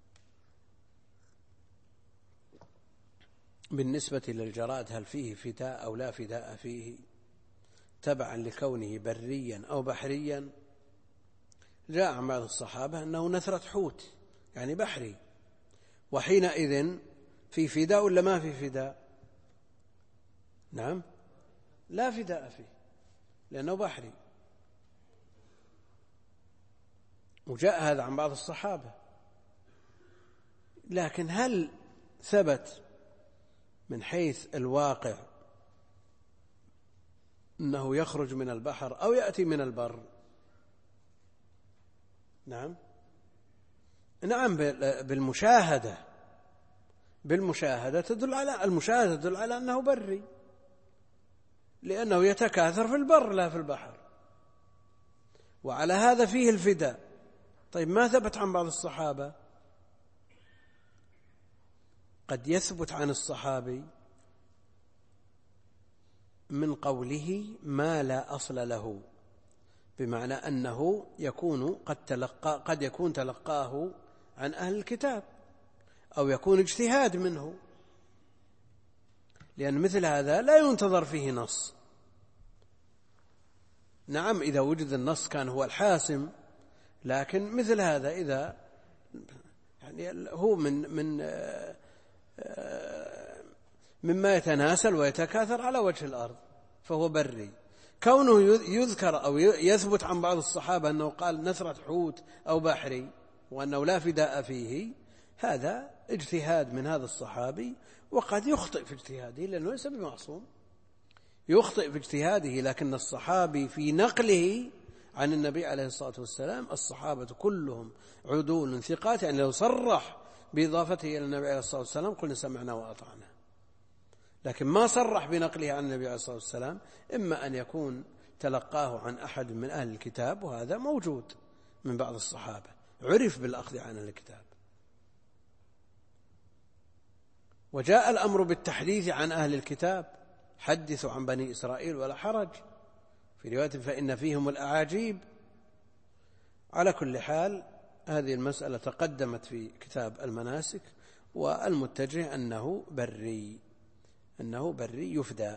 بالنسبة للجراد هل فيه فداء أو لا فداء فيه تبعا لكونه بريا أو بحريا، جاء عن بعض الصحابة أنه نثرة حوت يعني بحري، وحينئذ في فداء ولا ما في فداء؟ نعم، لا فداء فيه لأنه بحري. وجاء هذا عن بعض الصحابة، لكن هل ثبت من حيث الواقع أنه يخرج من البحر أو يأتي من البر؟ نعم بالمشاهدة تدل على أنه بري، لأنه يتكاثر في البر لا في البحر، وعلى هذا فيه الفداء. طيب ما ثبت عن بعض الصحابة؟ قد يثبت عن الصحابي من قوله ما لا أصل له، بمعنى أنه قد يكون تلقاه عن أهل الكتاب أو يكون اجتهاد منه، لأن مثل هذا لا ينتظر فيه نص. نعم إذا وجد النص كان هو الحاسم، لكن مثل هذا إذا يعني هو مما يتناسل ويتكاثر على وجه الأرض فهو بري. كونه يذكر أو يثبت عن بعض الصحابة أنه قال نثرة حوت أو بحري وأنه لا فداء فيه، هذا اجتهاد من هذا الصحابي، وقد يخطئ في اجتهاده لأنه ليس بمعصوم، يخطئ في اجتهاده، لكن الصحابي في نقله عن النبي عليه الصلاة والسلام الصحابة كلهم عدول ثقات، يعني لو صرح بإضافته إلى النبي عليه الصلاة والسلام قلنا سمعنا وأطعنا، لكن ما صرح بنقله عن النبي عليه الصلاة والسلام، إما أن يكون تلقاه عن أحد من أهل الكتاب، وهذا موجود من بعض الصحابة عرف بالأخذ عن الكتاب. وجاء الأمر بالتحديث عن أهل الكتاب، حدثوا عن بني إسرائيل ولا حرج، في رواية فإن فيهم الأعاجيب. على كل حال هذه المسألة تقدمت في كتاب المناسك، والمتجه أنه بري يفدى.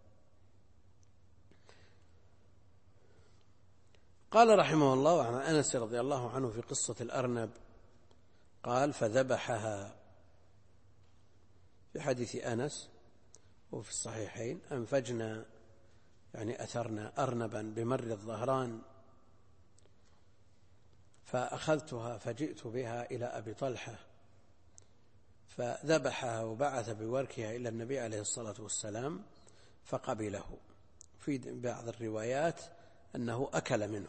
قال رحمه الله عن أنس رضي الله عنه في قصة الأرنب قال فذبحها، في حديث أنس وفي الصحيحين أنفجنا يعني أثرنا أرنبا بمر الظهران فأخذتها فجئت بها إلى أبي طلحة فذبحها وبعث بوركها إلى النبي عليه الصلاة والسلام فقبله. في بعض الروايات أنه أكل منه،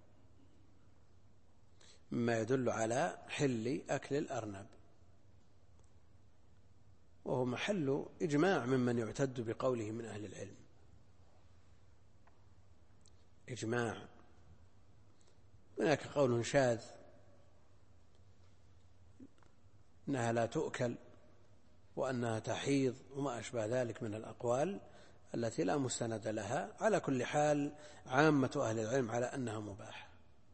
مما يدل على حل أكل الأرنب، وهو محل إجماع ممن يعتد بقوله من أهل العلم، إجماع. هناك قول شاذ أنها لا تؤكل وأنها تحيض وما أشبه ذلك من الأقوال التي لا مستند لها. على كل حال عامة أهل العلم على أنها مباحة.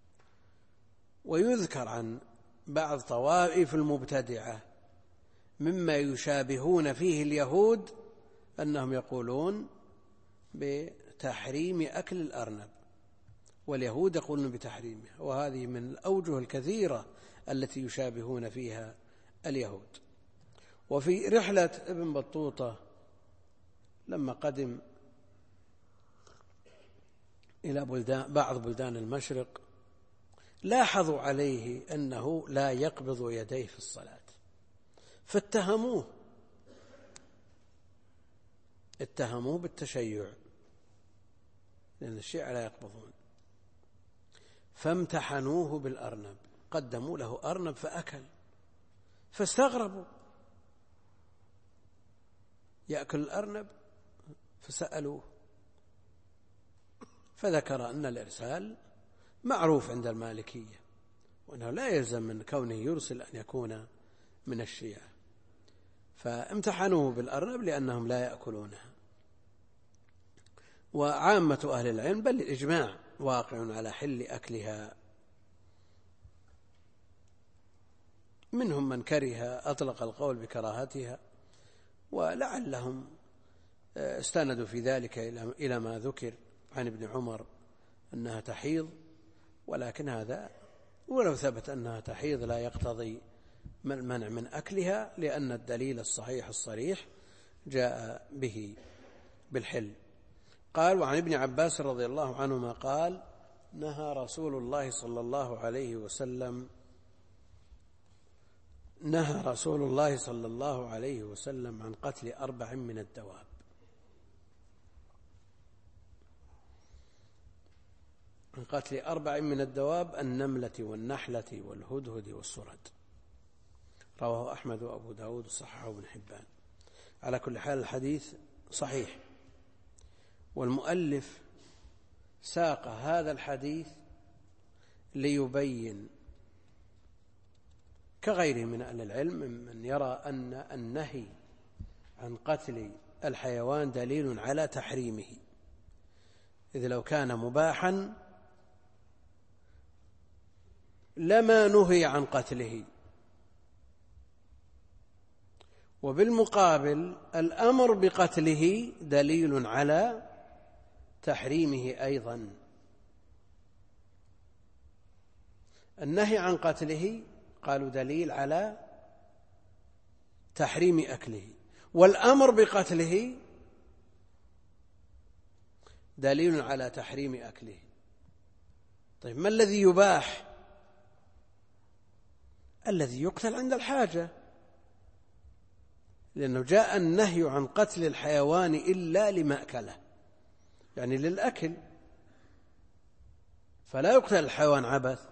ويذكر عن بعض طوائف المبتدعة مما يشابهون فيه اليهود أنهم يقولون بتحريم أكل الأرنب، واليهود يقولون بتحريمه، وهذه من الأوجه الكثيرة التي يشابهون فيها اليهود. وفي رحلة ابن بطوطة لما قدم إلى بعض بلدان المشرق لاحظوا عليه أنه لا يقبض يديه في الصلاة، فاتهموه بالتشيع، لأن الشيعة لا يقبضون، فامتحنوه بالأرنب، قدموا له أرنب فأكل، فاستغربوا يأكل الأرنب، فسألوه، فذكر أن الإرسال معروف عند المالكية، وأنه لا يلزم من كونه يرسل أن يكون من الشيعة، فامتحنوه بالأرنب لأنهم لا يأكلونها. وعامة أهل العلم بل الإجماع واقع على حل أكلها، منهم من كره أطلق القول بكراهتها، ولعلهم استندوا في ذلك إلى ما ذكر عن ابن عمر أنها تحيض، ولكن هذا ولو ثبت أنها تحيض لا يقتضي المنع من أكلها، لأن الدليل الصحيح الصريح جاء به بالحل. قال: وعن ابن عباس رضي الله عنهما قال: نهى رسول الله صلى الله عليه وسلم عن قتل 4 من الدواب. عن قتل 4 من الدواب: النملة والنحلة والهدهد والسرد. رواه أحمد وأبو داود وصححه ابن حبان. على كل حال الحديث صحيح، والمؤلف ساق هذا الحديث ليبين كغيره من أهل العلم من يرى أن النهي عن قتل الحيوان دليل على تحريمه، إذ لو كان مباحا لما نهي عن قتله، وبالمقابل الأمر بقتله دليل على تحريمه أيضا. النهي عن قتله قالوا دليل على تحريم أكله، والأمر بقتله دليل على تحريم أكله. طيب ما الذي يباح؟ الذي يقتل عند الحاجة، لأنه جاء النهي عن قتل الحيوان إلا لمأكله، يعني للأكل، فلا يقتل الحيوان عبث.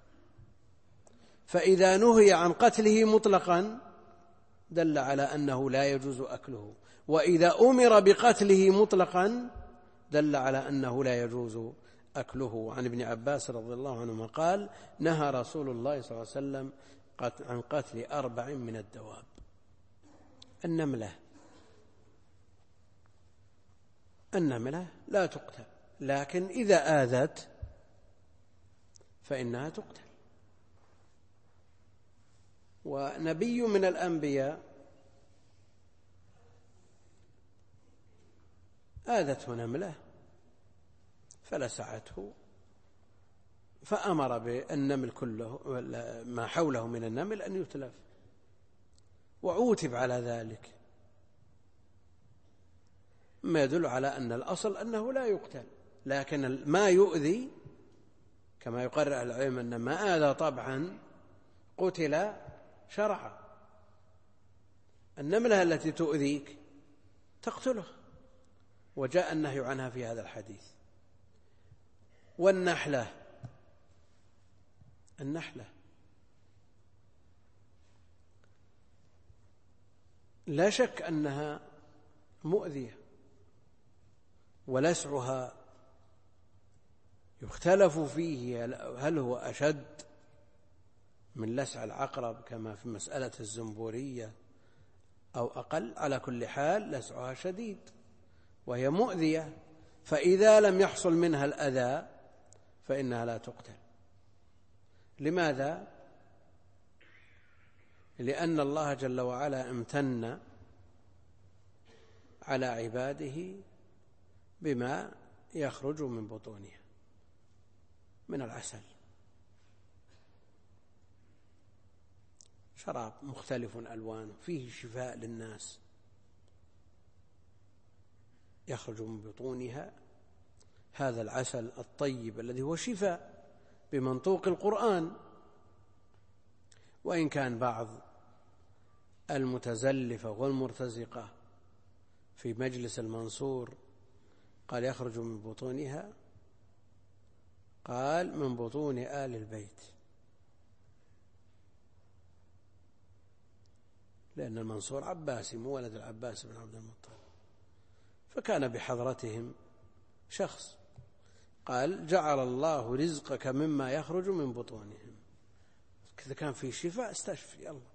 فإذا نهي عن قتله مطلقا دل على أنه لا يجوز أكله، وإذا أمر بقتله مطلقا دل على أنه لا يجوز أكله. عن ابن عباس رضي الله عنهما قال: نهى رسول الله صلى الله عليه وسلم عن قتل 4 من الدواب. النملة لا تقتل، لكن إذا آذت فإنها تقتل. ونبي من الأنبياء آذته نملة فلسعته، فأمر بالنمل كله ما حوله من النمل أن يتلف، وعوتب على ذلك، ما يدل على أن الأصل أنه لا يقتل، لكن ما يؤذي كما يقرر العلم أن ما آذى طبعا قتل شرعا. النملة التي تؤذيك تقتله، وجاء النهي عنها في هذا الحديث. والنحلة لا شك أنها مؤذية، ولسعها يختلف فيه هل هو أشد من لسع العقرب كما في مسألة الزنبورية أو أقل. على كل حال لسعها شديد وهي مؤذية، فإذا لم يحصل منها الأذى فإنها لا تقتل. لماذا؟ لأن الله جل وعلا امتن على عباده بما يخرج من بطونها من العسل، شراب مختلف ألوانه فيه شفاء للناس، يخرج من بطونها هذا العسل الطيب الذي هو شفاء بمنطوق القرآن. وإن كان بعض المتزلفة والمرتزقة في مجلس المنصور قال يخرج من بطونها، قال من بطون آل البيت، لأن المنصور عباسي مو ولد العباس بن عبد المطلب، فكان بحضرتهم شخص قال جعل الله رزقك مما يخرج من بطونهم. إذا كان في شفاء استشفي الله.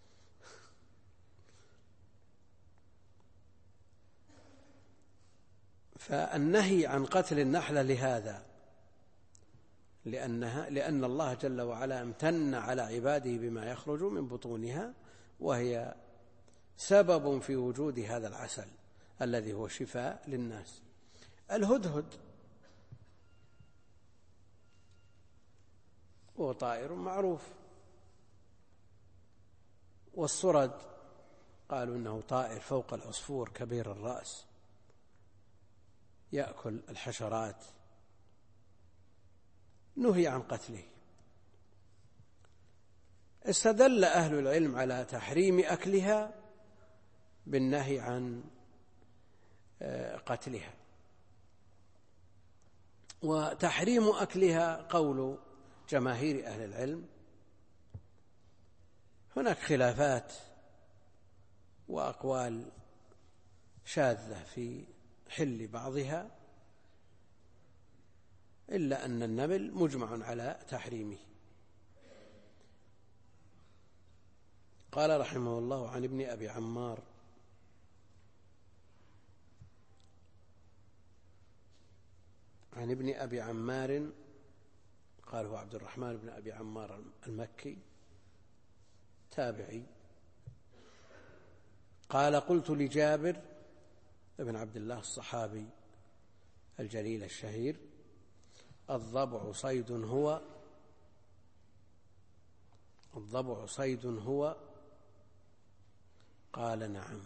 فالنهي عن قتل النحلة لهذا، لأن الله جل وعلا امتن على عباده بما يخرج من بطونها، وهي سبب في وجود هذا العسل الذي هو شفاء للناس. الهدهد هو طائر معروف، والصرد قالوا إنه طائر فوق العصفور كبير الرأس يأكل الحشرات، نهي عن قتله. استدل أهل العلم على تحريم أكلها بالنهي عن قتلها. وتحريم أكلها قول جماهير أهل العلم. هناك خلافات وأقوال شاذة في حل بعضها، إلا أن النمل مجمع على تحريمه. قال رحمه الله عن ابن أبي عمار عن ابن أبي عمار قال هو عبد الرحمن بن أبي عمار المكي تابعي، قال قلت لجابر بن عبد الله الصحابي الجليل الشهير الضبع صيد هو؟ قال نعم.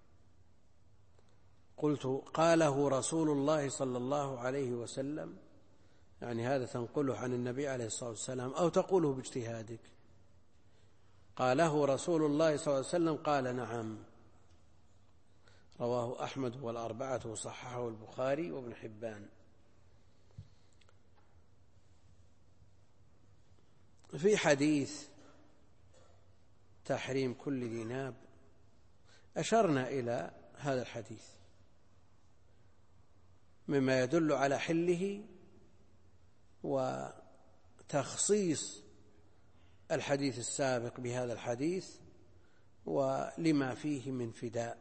قلت قاله رسول الله صلى الله عليه وسلم، يعني هذا تنقله عن النبي عليه الصلاة والسلام أو تقوله باجتهادك؟ قاله رسول الله صلى الله عليه وسلم. قال نعم. رواه أحمد والأربعة وصححه البخاري وابن حبان. في حديث تحريم كل ذي ناب أشرنا إلى هذا الحديث مما يدل على حله وتخصيص الحديث السابق بهذا الحديث ولما فيه من فداء.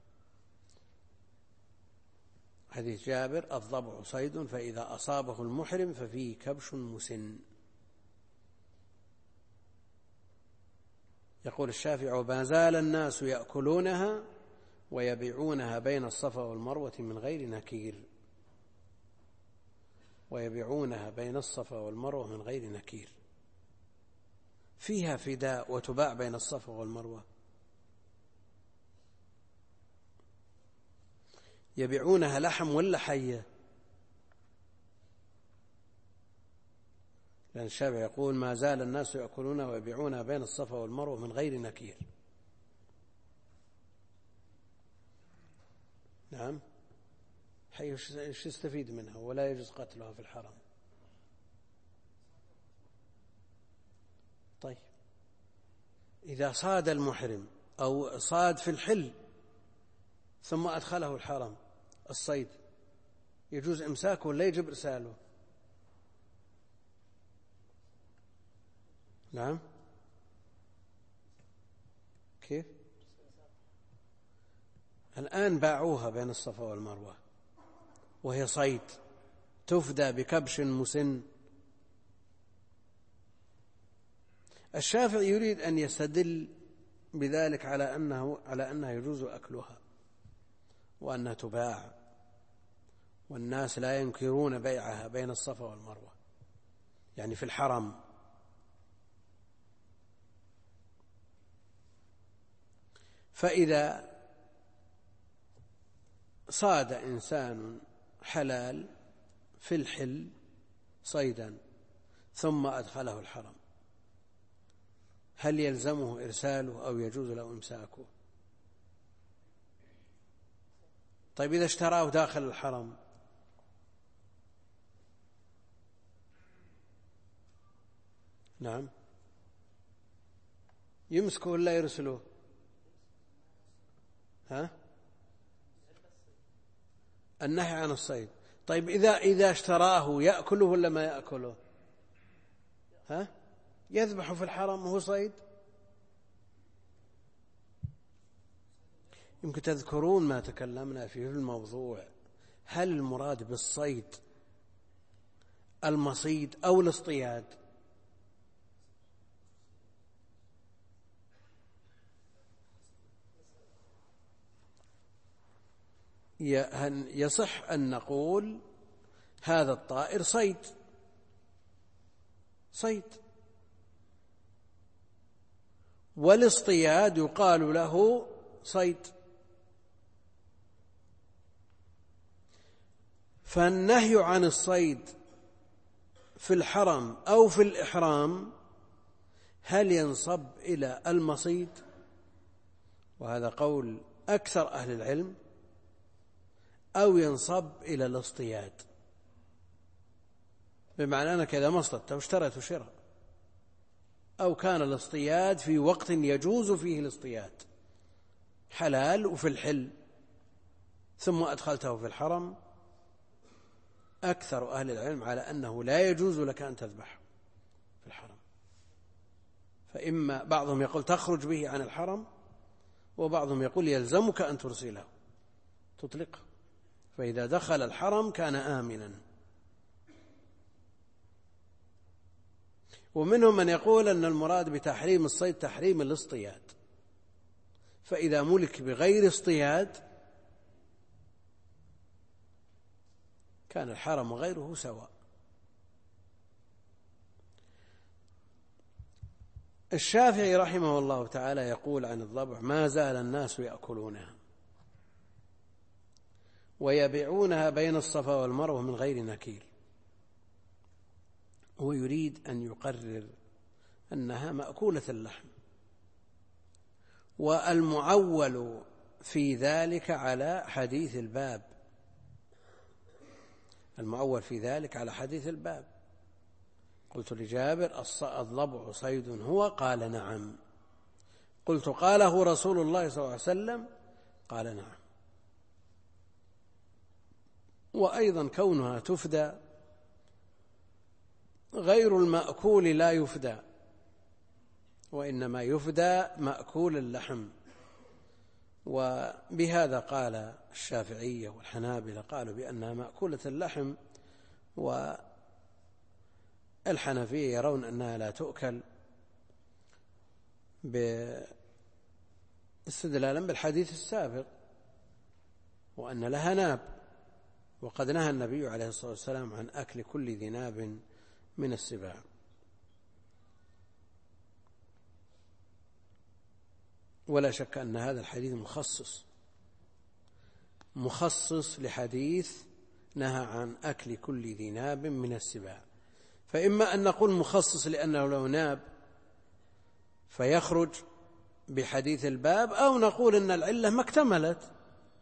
حديث جابر الضبع صيد فإذا أصابه المحرم ففيه كبش مسن. يقول الشافعي وما زال الناس يأكلونها ويبيعونها بين الصفا والمروة من غير نكير. ويبيعونها بين الصفا والمروة من غير نكير، فيها فداء وتباع بين الصفا والمروة. يبيعونها لحم ولا حية؟ لأن الشافعي يقول ما زال الناس يأكلونها ويبيعونها بين الصفا والمروة من غير نكير. نعم، حي ايش يستفيد منها ولا يجوز قتلها في الحرم؟ طيب إذا صاد المحرم أو صاد في الحل ثم أدخله الحرم الصيد يجوز إمساكه ولا يجب إرساله؟ نعم، كيف؟ الآن باعوها بين الصفا والمروة وهي صيد تفدى بكبش مسن. الشافعي يريد أن يستدل بذلك على أنها يجوز أكلها وأنها تباع، والناس لا ينكرون بيعها بين الصفا والمروة يعني في الحرم. فإذا صاد إنسان حلال في الحل صيدا ثم أدخله الحرم، هل يلزمه إرساله أو يجوز له إمساكه؟ طيب إذا اشتراه داخل الحرم نعم يمسكه ولا يرسله؟ النهي عن الصيد. طيب إذا اشتراه يأكله ولا ما يأكله؟ يذبح في الحرم وهو صيد؟ يمكن تذكرون ما تكلمنا فيه في الموضوع، هل المراد بالصيد المصيد أو الاصطياد؟ يصح أن نقول هذا الطائر صيد، والاصطياد يقال له صيد. فالنهي عن الصيد في الحرم أو في الإحرام هل ينصب إلى المصيد؟ وهذا قول أكثر أهل العلم، أو ينصب إلى الاصطياد، بمعنى أنك إذا ما اصطدت واشتريت شراء، أو كان الاصطياد في وقت يجوز فيه الاصطياد حلال وفي الحل، ثم أدخلته في الحرم، أكثر أهل العلم على أنه لا يجوز لك أن تذبح في الحرم. فإما بعضهم يقول تخرج به عن الحرم، وبعضهم يقول يلزمك أن ترسله تطلقه، فإذا دخل الحرم كان آمنا. ومنهم من يقول أن المراد بتحريم الصيد تحريم الاصطياد، فإذا ملك بغير اصطياد كان الحرم وغيره سواء. الشافعي رحمه الله تعالى يقول عن الضبع: ما زال الناس يأكلونها ويبيعونها بين الصفا والمروة من غير نكير. ويريد أن يقرر أنها مأكولة اللحم، والمعول في ذلك على حديث الباب، المعول في ذلك على حديث الباب. قلت لجابر: الضبع صيد هو؟ قال: نعم. قلت: قاله رسول الله صلى الله عليه وسلم؟ قال: نعم. وأيضا كونها تفدى، غير المأكول لا يفدى، وإنما يفدى مأكول اللحم. وبهذا قال الشافعية والحنابلة، قالوا بأنها مأكولة اللحم، والحنفية يرون أنها لا تؤكل استدلالا بالحديث السابق وأن لها ناب، وقد نهى النبي عليه الصلاة والسلام عن أكل كل ذي ناب من السباع. ولا شك أن هذا الحديث مخصص لحديث نهى عن أكل كل ذي ناب من السباع. فإما أن نقول مخصص لأنه لو ناب فيخرج بحديث الباب، أو نقول أن العلة ما اكتملت،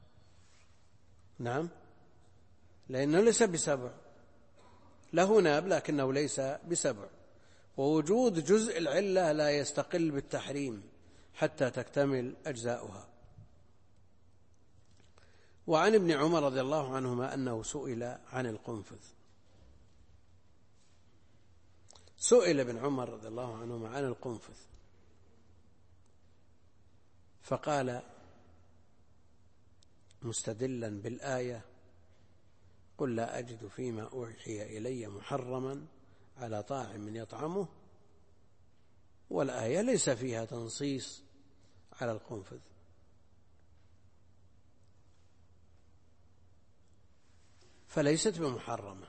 نعم، لأنه ليس بسبع، له ناب لكنه ليس بسبع، ووجود جزء العلة لا يستقل بالتحريم حتى تكتمل أجزاؤها. وعن ابن عمر رضي الله عنهما أنه سئل عن القنفذ، سئل ابن عمر رضي الله عنهما عن القنفذ فقال مستدلا بالآية: قل لا أجد فيما أوحي إلي محرما على طاعم يطعمه. والآية ليس فيها تنصيص على القنفذ، فليست بمحرمة.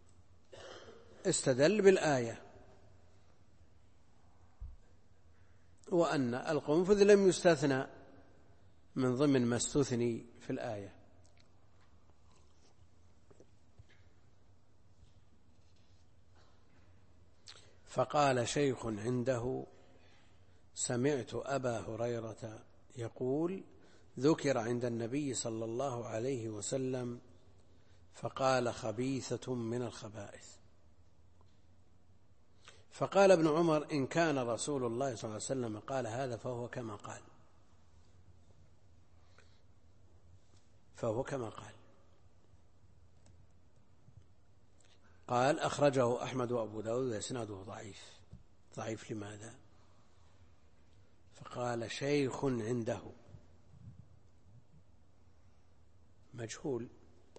استدل بالآية وأن القنفذ لم يستثنى من ضمن ما استثني في الآية. فقال شيخ عنده: سمعت أبا هريرة يقول: ذكر عند النبي صلى الله عليه وسلم فقال: خبيثة من الخبائث. فقال ابن عمر: إن كان رسول الله صلى الله عليه وسلم قال هذا فهو كما قال، فهو كما قال. قال: أخرجه أحمد وأبو داود وإسناده ضعيف. ضعيف لماذا؟ فقال: شيخ عنده، مجهول.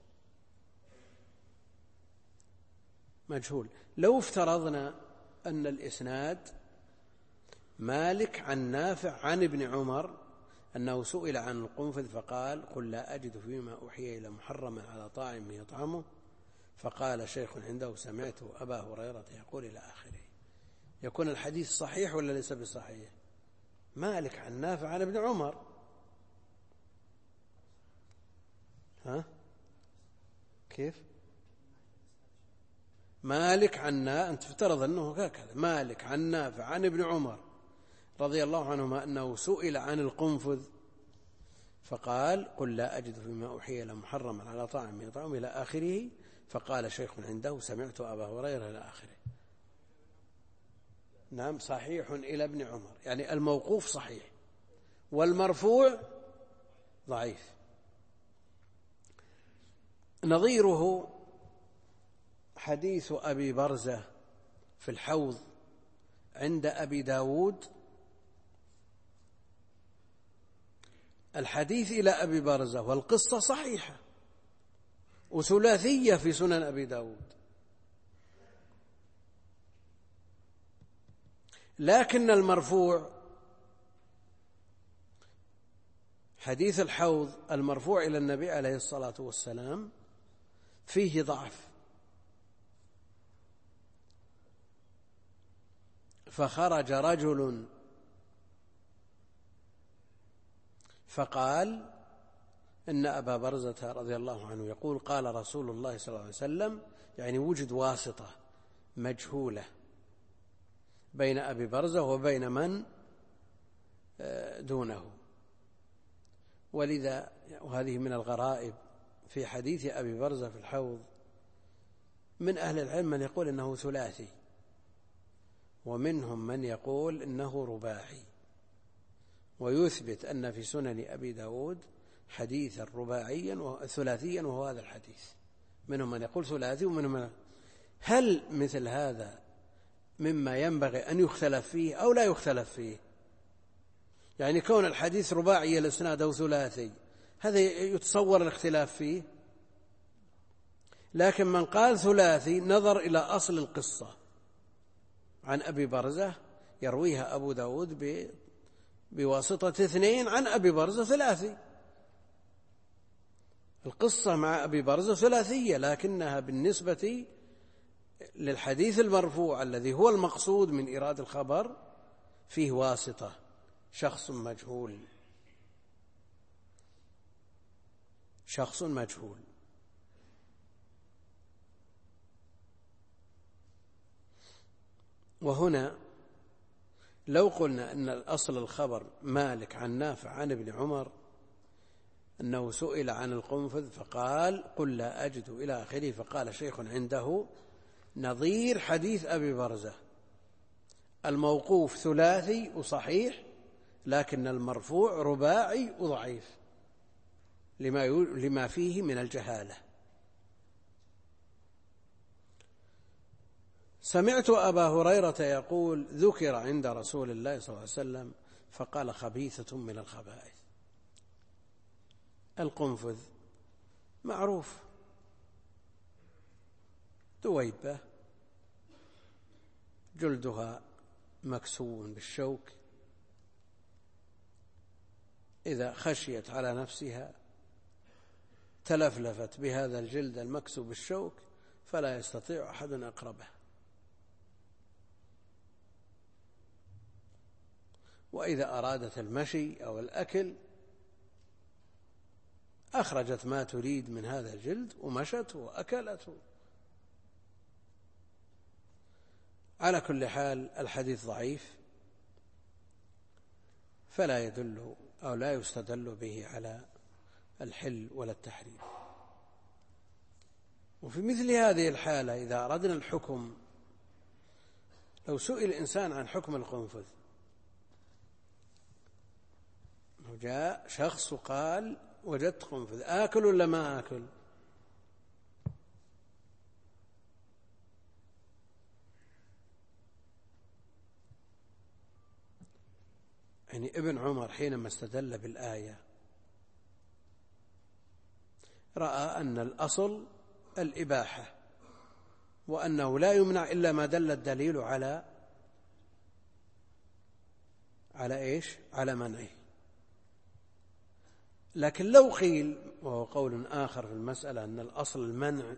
لو افترضنا أن الإسناد مالك عن نافع عن ابن عمر أنه سئل عن القنفذ فقال: قل لا أجد فيما أوحي إلى محرما على طاعم يطعمه، فقال شيخ عنده: سمعت أبا هريرة يقول إلى آخره، يكون الحديث صحيح ولا ليس بصحيح؟ مالك عن نافع عن ابن عمر، ها كيف؟ مالك عن أنت افترض أنه هكذا، مالك عن نافع عن ابن عمر رضي الله عنهما أنه سئل عن القنفذ فقال: قل لا أجد فيما أوحي إلى محرما على طاعم يطعم إلى آخره، فقال شيخ عنده: سمعت أبا هريرة إلى آخره. نعم، صحيح إلى ابن عمر، يعني الموقوف صحيح والمرفوع ضعيف. نظيره حديث أبي برزة في الحوض عند أبي داود. الحديث إلى أبي برزة والقصة صحيحة وثلاثية في سنن أبي داود، لكن المرفوع حديث الحوض المرفوع إلى النبي عليه الصلاة والسلام فيه ضعف. فخرج رجل فقال إن أبا برزة رضي الله عنه يقول: قال رسول الله صلى الله عليه وسلم، يعني وجد واسطة مجهولة بين أبي برزة وبين من دونه. ولذا وهذه من الغرائب في حديث أبي برزة في الحوض، من أهل العلم من يقول إنه ثلاثي، ومنهم من يقول إنه رباعي، ويثبت أن في سنن أبي داود حديثا رباعيا وثلاثيا وهو هذا الحديث. منهم من يقول ثلاثي ومنهم من. هل مثل هذا مما ينبغي أن يختلف فيه أو لا يختلف فيه؟ يعني كون الحديث رباعي الإسناد أو ثلاثي هذا يتصور الاختلاف فيه، لكن من قال ثلاثي نظر إلى أصل القصة عن أبي برزة يرويها أبو داود بواسطة اثنين عن أبي برزة ثلاثي. القصة مع أبي برزة ثلاثية، لكنها بالنسبة للحديث المرفوع الذي هو المقصود من إيراد الخبر فيه واسطة، شخص مجهول. وهنا لو قلنا أن الأصل الخبر مالك عن نافع عن ابن عمر أنه سئل عن القنفذ فقال: قل لا أجد إلى آخره، فقال شيخ عنده، نظير حديث أبي برزة الموقوف ثلاثي وصحيح، لكن المرفوع رباعي وضعيف لما فيه من الجهالة. سمعت أبا هريرة يقول: ذكر عند رسول الله صلى الله عليه وسلم فقال: خبيثة من الخبائث. القنفذ معروف، دويبة جلدها مكسو بالشوك، إذا خشيت على نفسها تلفلفت بهذا الجلد المكسو بالشوك فلا يستطيع أحد أقربه. وإذا أرادت المشي أو الأكل أخرجت ما تريد من هذا الجلد ومشت وأكلته. على كل حال الحديث ضعيف، فلا يدل أو لا يستدل به على الحل ولا التحريم. وفي مثل هذه الحالة إذا أردنا الحكم، لو سئل إنسان عن حكم القنفذ، جاء شخص وقال وجدت قنفذ، آكل ولا ما آكل؟ يعني ابن عمر حينما استدل بالآية رأى أن الأصل الإباحة، وأنه لا يمنع إلا ما دل الدليل على إيش؟ على منعه. لكن لو قيل، وهو قول آخر في المسألة، أن الأصل المنع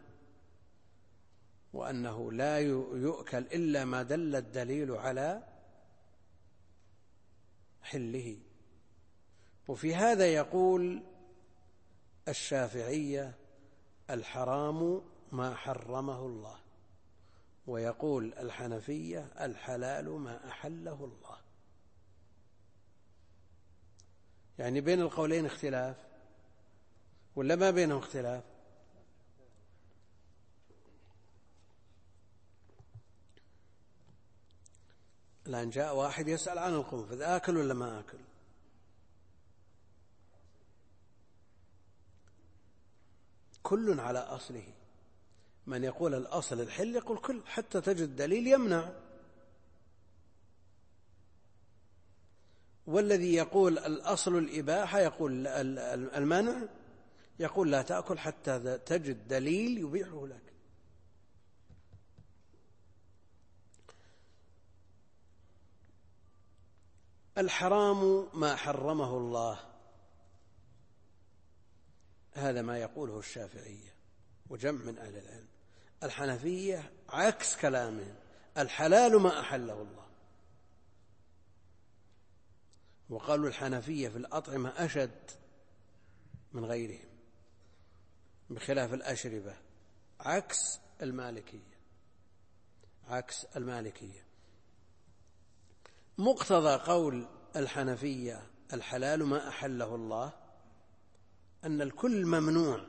وأنه لا يؤكل إلا ما دل الدليل على حله، وفي هذا يقول الشافعية الحرام ما حرمه الله، ويقول الحنفية الحلال ما أحله الله. يعني بين القولين اختلاف ولا ما بينهم اختلاف؟ الآن جاء واحد يسأل عن القنفذ، آكل ولا ما آكل؟ كل على أصله. من يقول الأصل الحل يقول كل، حتى تجد دليل يمنع. والذي يقول الأصل الإباحة يقول المنع، يقول لا تأكل حتى تجد دليل يبيحه لك. الحرام ما حرمه الله، هذا ما يقوله الشافعية وجمع من أهل العلم. الحنفية عكس كلامهم، الحلال ما أحله الله. وقالوا الحنفية في الأطعمة أشد من غيرهم بخلاف الأشربة، عكس المالكية. مقتضى قول الحنفية الحلال ما أحله الله أن الكل ممنوع،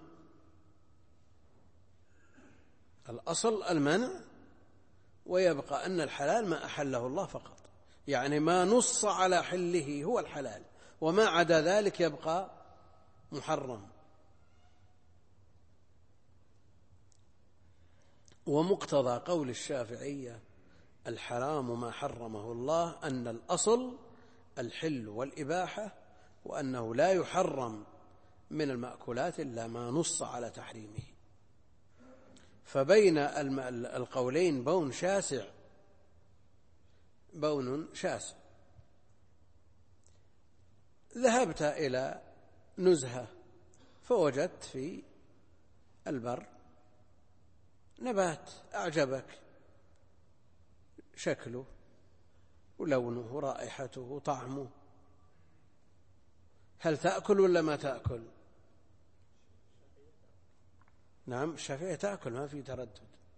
الأصل المنع، ويبقى أن الحلال ما أحله الله فقط، يعني ما نص على حله هو الحلال، وما عدا ذلك يبقى محرم. ومقتضى قول الشافعية الحرام ما حرمه الله أن الأصل الحل والإباحة، وأنه لا يحرم من المأكولات إلا ما نص على تحريمه. فبين القولين بون شاسع. ذهبت إلى نزهة فوجدت في البر نبات أعجبك شكله ولونه ورائحته وطعمه، هل تأكل ولا ما تأكل؟ نعم، الشافعية تأكل، ما في تردد.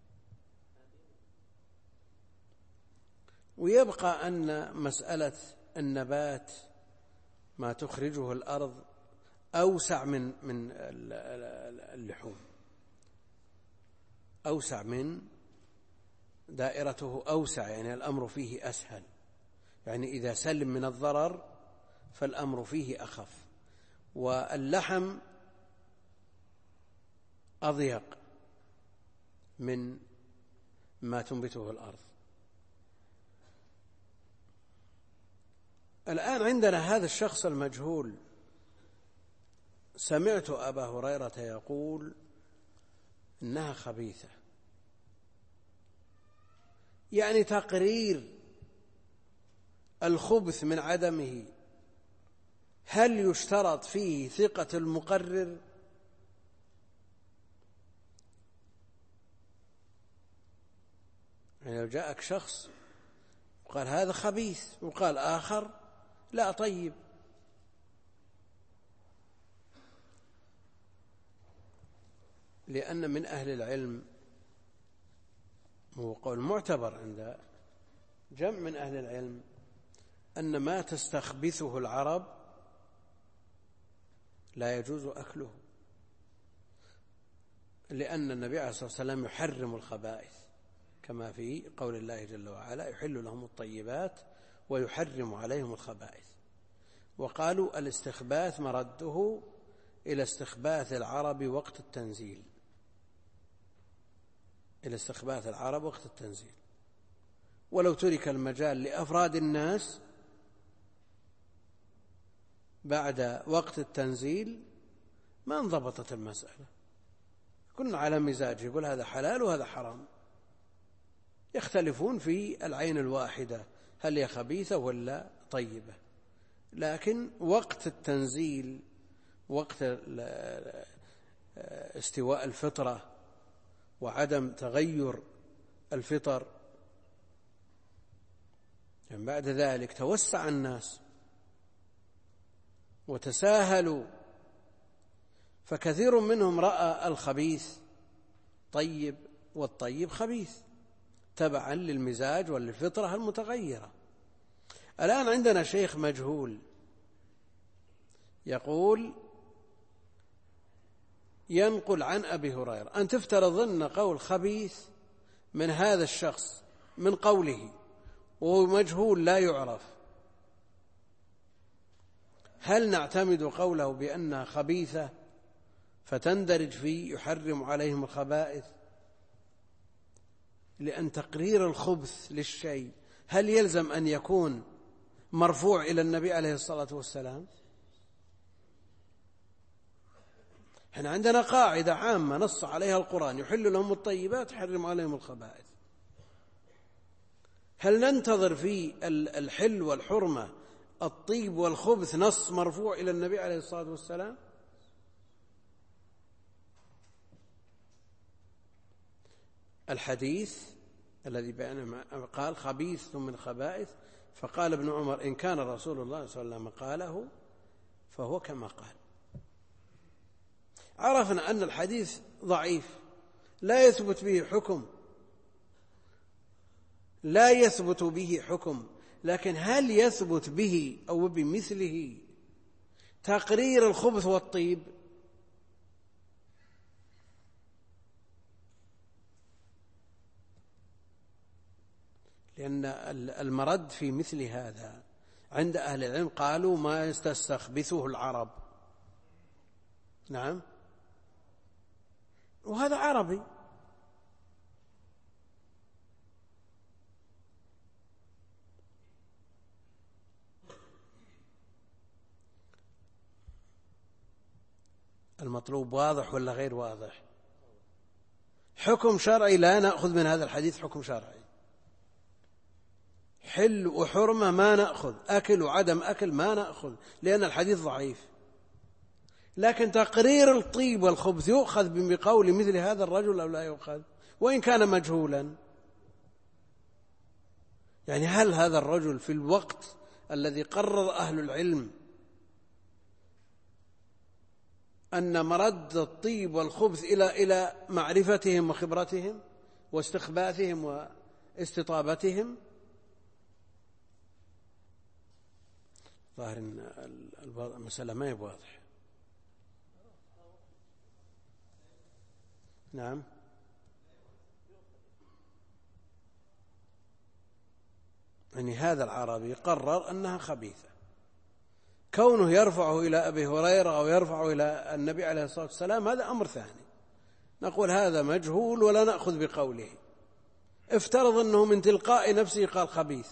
ويبقى أن مسألة النبات ما تخرجه الأرض أوسع من اللحوم، أوسع من دائرته أوسع، يعني الأمر فيه أسهل، يعني إذا سلم من الضرر فالأمر فيه أخف. واللحم أضيق من ما تنبته الأرض. الآن عندنا هذا الشخص المجهول، سمعت أبا هريرة يقول إنها خبيثة، يعني تقرير الخبث من عدمه. هل يشترط فيه ثقة المقرر؟ يعني لو جاءك شخص وقال هذا خبيث وقال آخر لا طيب، لأن من أهل العلم، هو قول معتبر عند جمع من أهل العلم أن ما تستخبثه العرب لا يجوز أكله، لأن النبي عليه الصلاة والسلام يحرم الخبائث، كما في قول الله جل وعلا: يحل لهم الطيبات ويحرم عليهم الخبائث. وقالوا الاستخباث مرده إلى استخباث العرب وقت التنزيل، إلى استخباث العرب وقت التنزيل، ولو ترك المجال لأفراد الناس بعد وقت التنزيل ما انضبطت المسألة، كنا على مزاج، يقول هذا حلال وهذا حرام، يختلفون في العين الواحدة هل هي خبيثة ولا طيبة. لكن وقت التنزيل، وقت استواء الفطرة وعدم تغير الفطر، يعني بعد ذلك توسع الناس وتساهلوا، فكثير منهم رأى الخبيث طيب والطيب خبيث تبعا للمزاج وللفطرة المتغيرة. الآن عندنا شيخ مجهول يقول، ينقل عن أبي هريرة، أن تفترض أن قول خبيث من هذا الشخص من قوله وهو مجهول لا يعرف، هل نعتمد قوله بأنها خبيثة فتندرج في يحرم عليهم الخبائث؟ لأن تقرير الخبث للشيء هل يلزم أن يكون مرفوع إلى النبي عليه الصلاة والسلام؟ احنا عندنا قاعدة عامة نص عليها القرآن: يحل لهم الطيبات يحرم عليهم الخبائث. هل ننتظر في الحل والحرمة الطيب والخبث نص مرفوع إلى النبي عليه الصلاة والسلام؟ الحديث الذي بينما قال خبيث من خبائث، فقال ابن عمر: إن كان رسول الله صلى الله عليه وسلم قاله فهو كما قال. عرفنا أن الحديث ضعيف لا يثبت به حكم، لكن هل يثبت به أو بمثله تقرير الخبث والطيب؟ لأن المرد في مثل هذا عند أهل العلم قالوا ما يستخبثه العرب. نعم، وهذا عربي. المطلوب واضح ولا غير واضح؟ حكم شرعي لا نأخذ من هذا الحديث حكم شرعي، حل وحرمة ما نأخذ، أكل وعدم أكل ما نأخذ، لأن الحديث ضعيف. لكن تقرير الطيب والخبث يؤخذ بقول مثل هذا الرجل أو لا يؤخذ وإن كان مجهولا؟ يعني هل هذا الرجل في الوقت الذي قرر أهل العلم أن مرد الطيب والخبث إلى معرفتهم وخبرتهم واستخباثهم واستطابتهم؟ ظاهر أن المسألة ما هي واضحة. نعم، يعني هذا العربي قرر أنها خبيثة، كونه يرفعه إلى أبي هريرة أو يرفعه إلى النبي عليه الصلاة والسلام هذا أمر ثاني، نقول هذا مجهول ولا نأخذ بقوله. افترض أنه من تلقاء نفسه قال خبيث.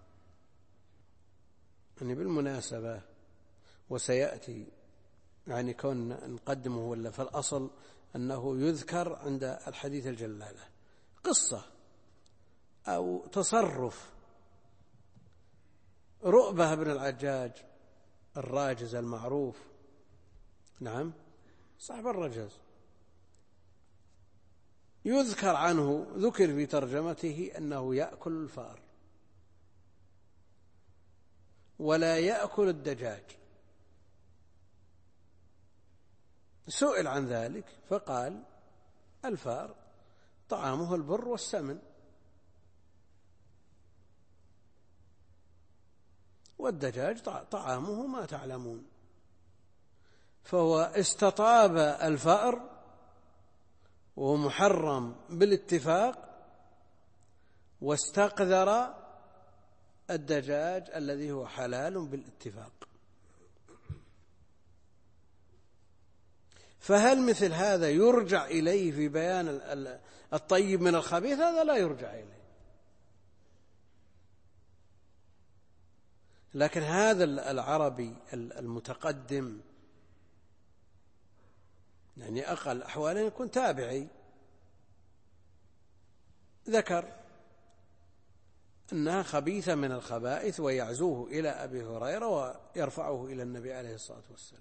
يعني بالمناسبة وسيأتي يعني كون نقدمه ولا في الأصل أنه يذكر عند الحديث الجلالة قصة أو تصرف رؤبة بن العجاج الراجز المعروف، نعم صاحب الرجز، يذكر عنه، ذكر في ترجمته أنه يأكل الفار ولا يأكل الدجاج. سئل عن ذلك فقال: الفار طعامه البر والسمن، والدجاج طعامه ما تعلمون، فهو استطاب الفأر وهو محرم بالاتفاق، واستقذر الدجاج الذي هو حلال بالاتفاق. فهل مثل هذا يرجع إليه في بيان الطيب من الخبيث؟ هذا لا يرجع إليه. لكن هذا العربي المتقدم يعني أقل أحواله يكون تابعي، ذكر أنها خبيثة من الخبائث ويعزوه إلى أبي هريرة ويرفعه إلى النبي عليه الصلاة والسلام.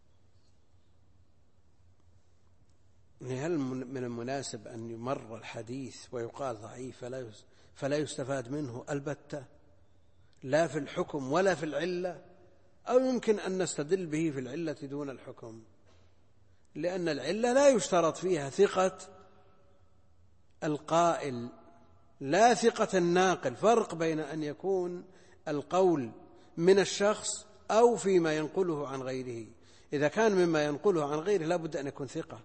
هل من المناسب أن يمر الحديث ويقال ضعيف فلا يستفاد منه البتة، لا في الحكم ولا في العلة؟ أو يمكن أن نستدل به في العلة دون الحكم، لأن العلة لا يشترط فيها ثقة القائل لا ثقة الناقل. فرق بين أن يكون القول من الشخص أو فيما ينقله عن غيره. إذا كان مما ينقله عن غيره لا بد أن يكون ثقة،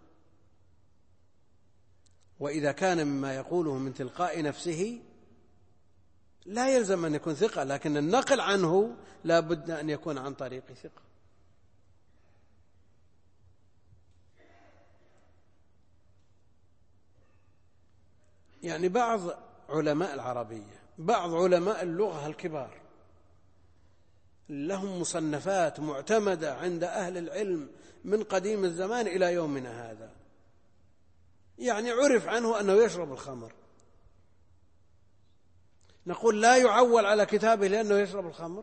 وإذا كان مما يقوله من تلقاء نفسه لا يلزم أن يكون ثقة، لكن النقل عنه لا بد أن يكون عن طريق ثقة. يعني بعض علماء العربية، بعض علماء اللغة الكبار لهم مصنفات معتمدة عند أهل العلم من قديم الزمان إلى يومنا هذا، يعني عرف عنه أنه يشرب الخمر، نقول لا يعول على كتابه لأنه يشرب الخمر؟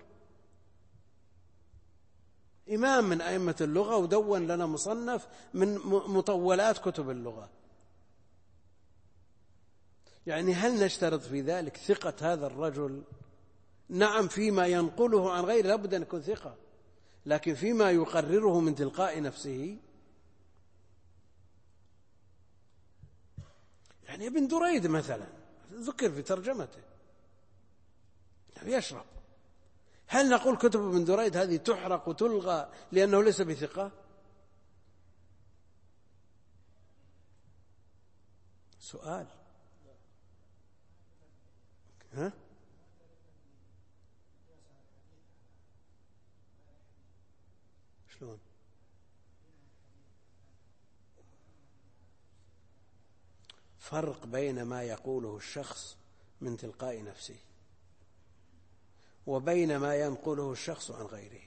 إمام من أئمة اللغة ودون لنا مصنف من مطولات كتب اللغة. يعني هل نشترط في ذلك ثقة هذا الرجل؟ نعم، فيما ينقله عن غيره لابد أن يكون ثقة، لكن فيما يقرره من تلقاء نفسه، يعني ابن دريد مثلا ذكر في ترجمته يشرب، هل نقول كتب ابن دريد هذه تحرق وتلغى لأنه ليس بثقة؟ سؤال. ها؟ شلون؟ فرق بين ما يقوله الشخص من تلقاء نفسه وبين ما ينقله الشخص عن غيره.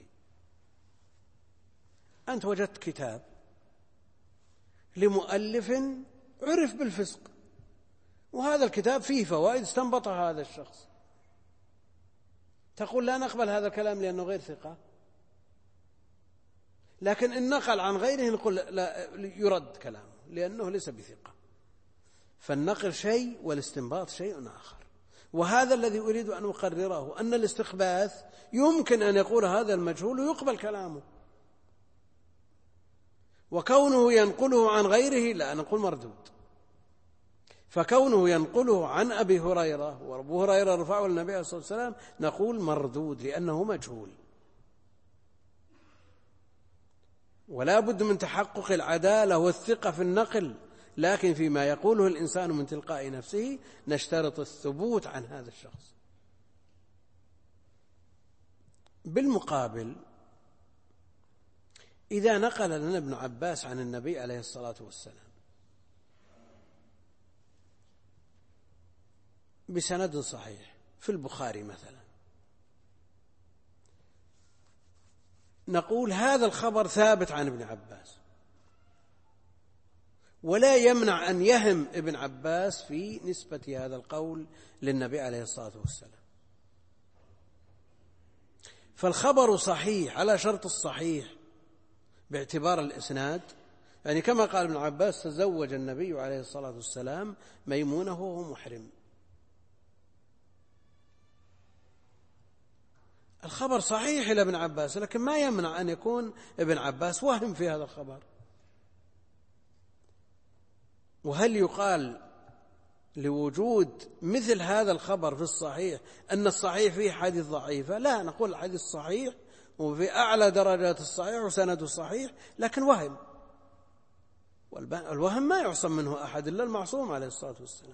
أنت وجدت كتاب لمؤلف عرف بالفسق، وهذا الكتاب فيه فوائد استنبطها هذا الشخص، تقول لا نقبل هذا الكلام لأنه غير ثقة، لكن إن نقل عن غيره نقول لا يرد كلامه لأنه ليس بثقة. فالنقل شيء والاستنباط شيء آخر، وهذا الذي أريد أن أقرره، أن الاستخباث يمكن أن يقول هذا المجهول ويقبل كلامه، وكونه ينقله عن غيره لا نقول مردود. فكونه ينقله عن أبي هريرة وأبو هريرة رفعه النبي عليه الصلاة والسلام نقول مردود لأنه مجهول، ولا بد من تحقق العدالة والثقة في النقل، لكن فيما يقوله الإنسان من تلقاء نفسه نشترط الثبوت عن هذا الشخص. بالمقابل إذا نقل لنا ابن عباس عن النبي عليه الصلاة والسلام بسند صحيح في البخاري مثلا، نقول هذا الخبر ثابت عن ابن عباس، ولا يمنع أن يهم ابن عباس في نسبة هذا القول للنبي عليه الصلاة والسلام. فالخبر صحيح على شرط الصحيح باعتبار الإسناد، يعني كما قال ابن عباس تزوج النبي عليه الصلاة والسلام ميمونة وهو محرم، الخبر صحيح إلى ابن عباس، لكن ما يمنع أن يكون ابن عباس وهم في هذا الخبر. وهل يقال لوجود مثل هذا الخبر في الصحيح أن الصحيح فيه حديث ضعيفة، لا، نقول الحديث صحيح وفي أعلى درجات الصحيح وسنده صحيح، لكن وهم، والوهم ما يعصم منه أحد إلا المعصوم عليه الصلاة والسلام.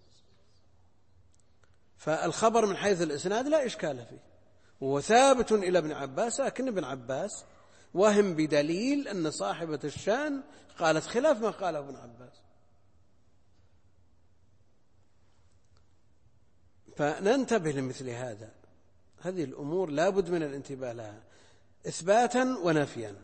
فالخبر من حيث الإسناد لا إشكال فيه، وهو ثابت إلى ابن عباس، لكن ابن عباس وهم بدليل أن صاحبة الشان قالت خلاف ما قاله ابن عباس. فننتبه لمثل هذه الأمور لا بد من الانتباه لها إثباتا ونفيا.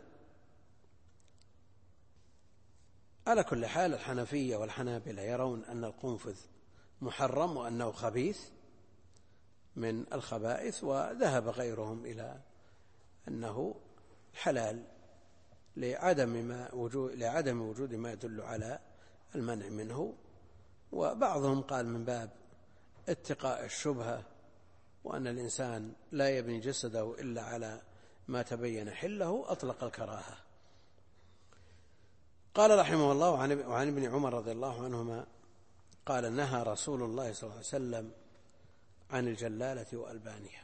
على كل حال الحنفية والحنابلة يرون أن القنفذ محرم وأنه خبيث من الخبائث، وذهب غيرهم إلى أنه حلال لعدم وجود ما يدل على المنع منه. وبعضهم قال من باب اتقاء الشبهة، وأن الإنسان لا يبني جسده إلا على ما تبين حله، أطلق الكراهة. قال رحمه الله: وعن ابن عمر رضي الله عنهما قال: نهى رسول الله صلى الله عليه وسلم عن الجلالة وألبانها.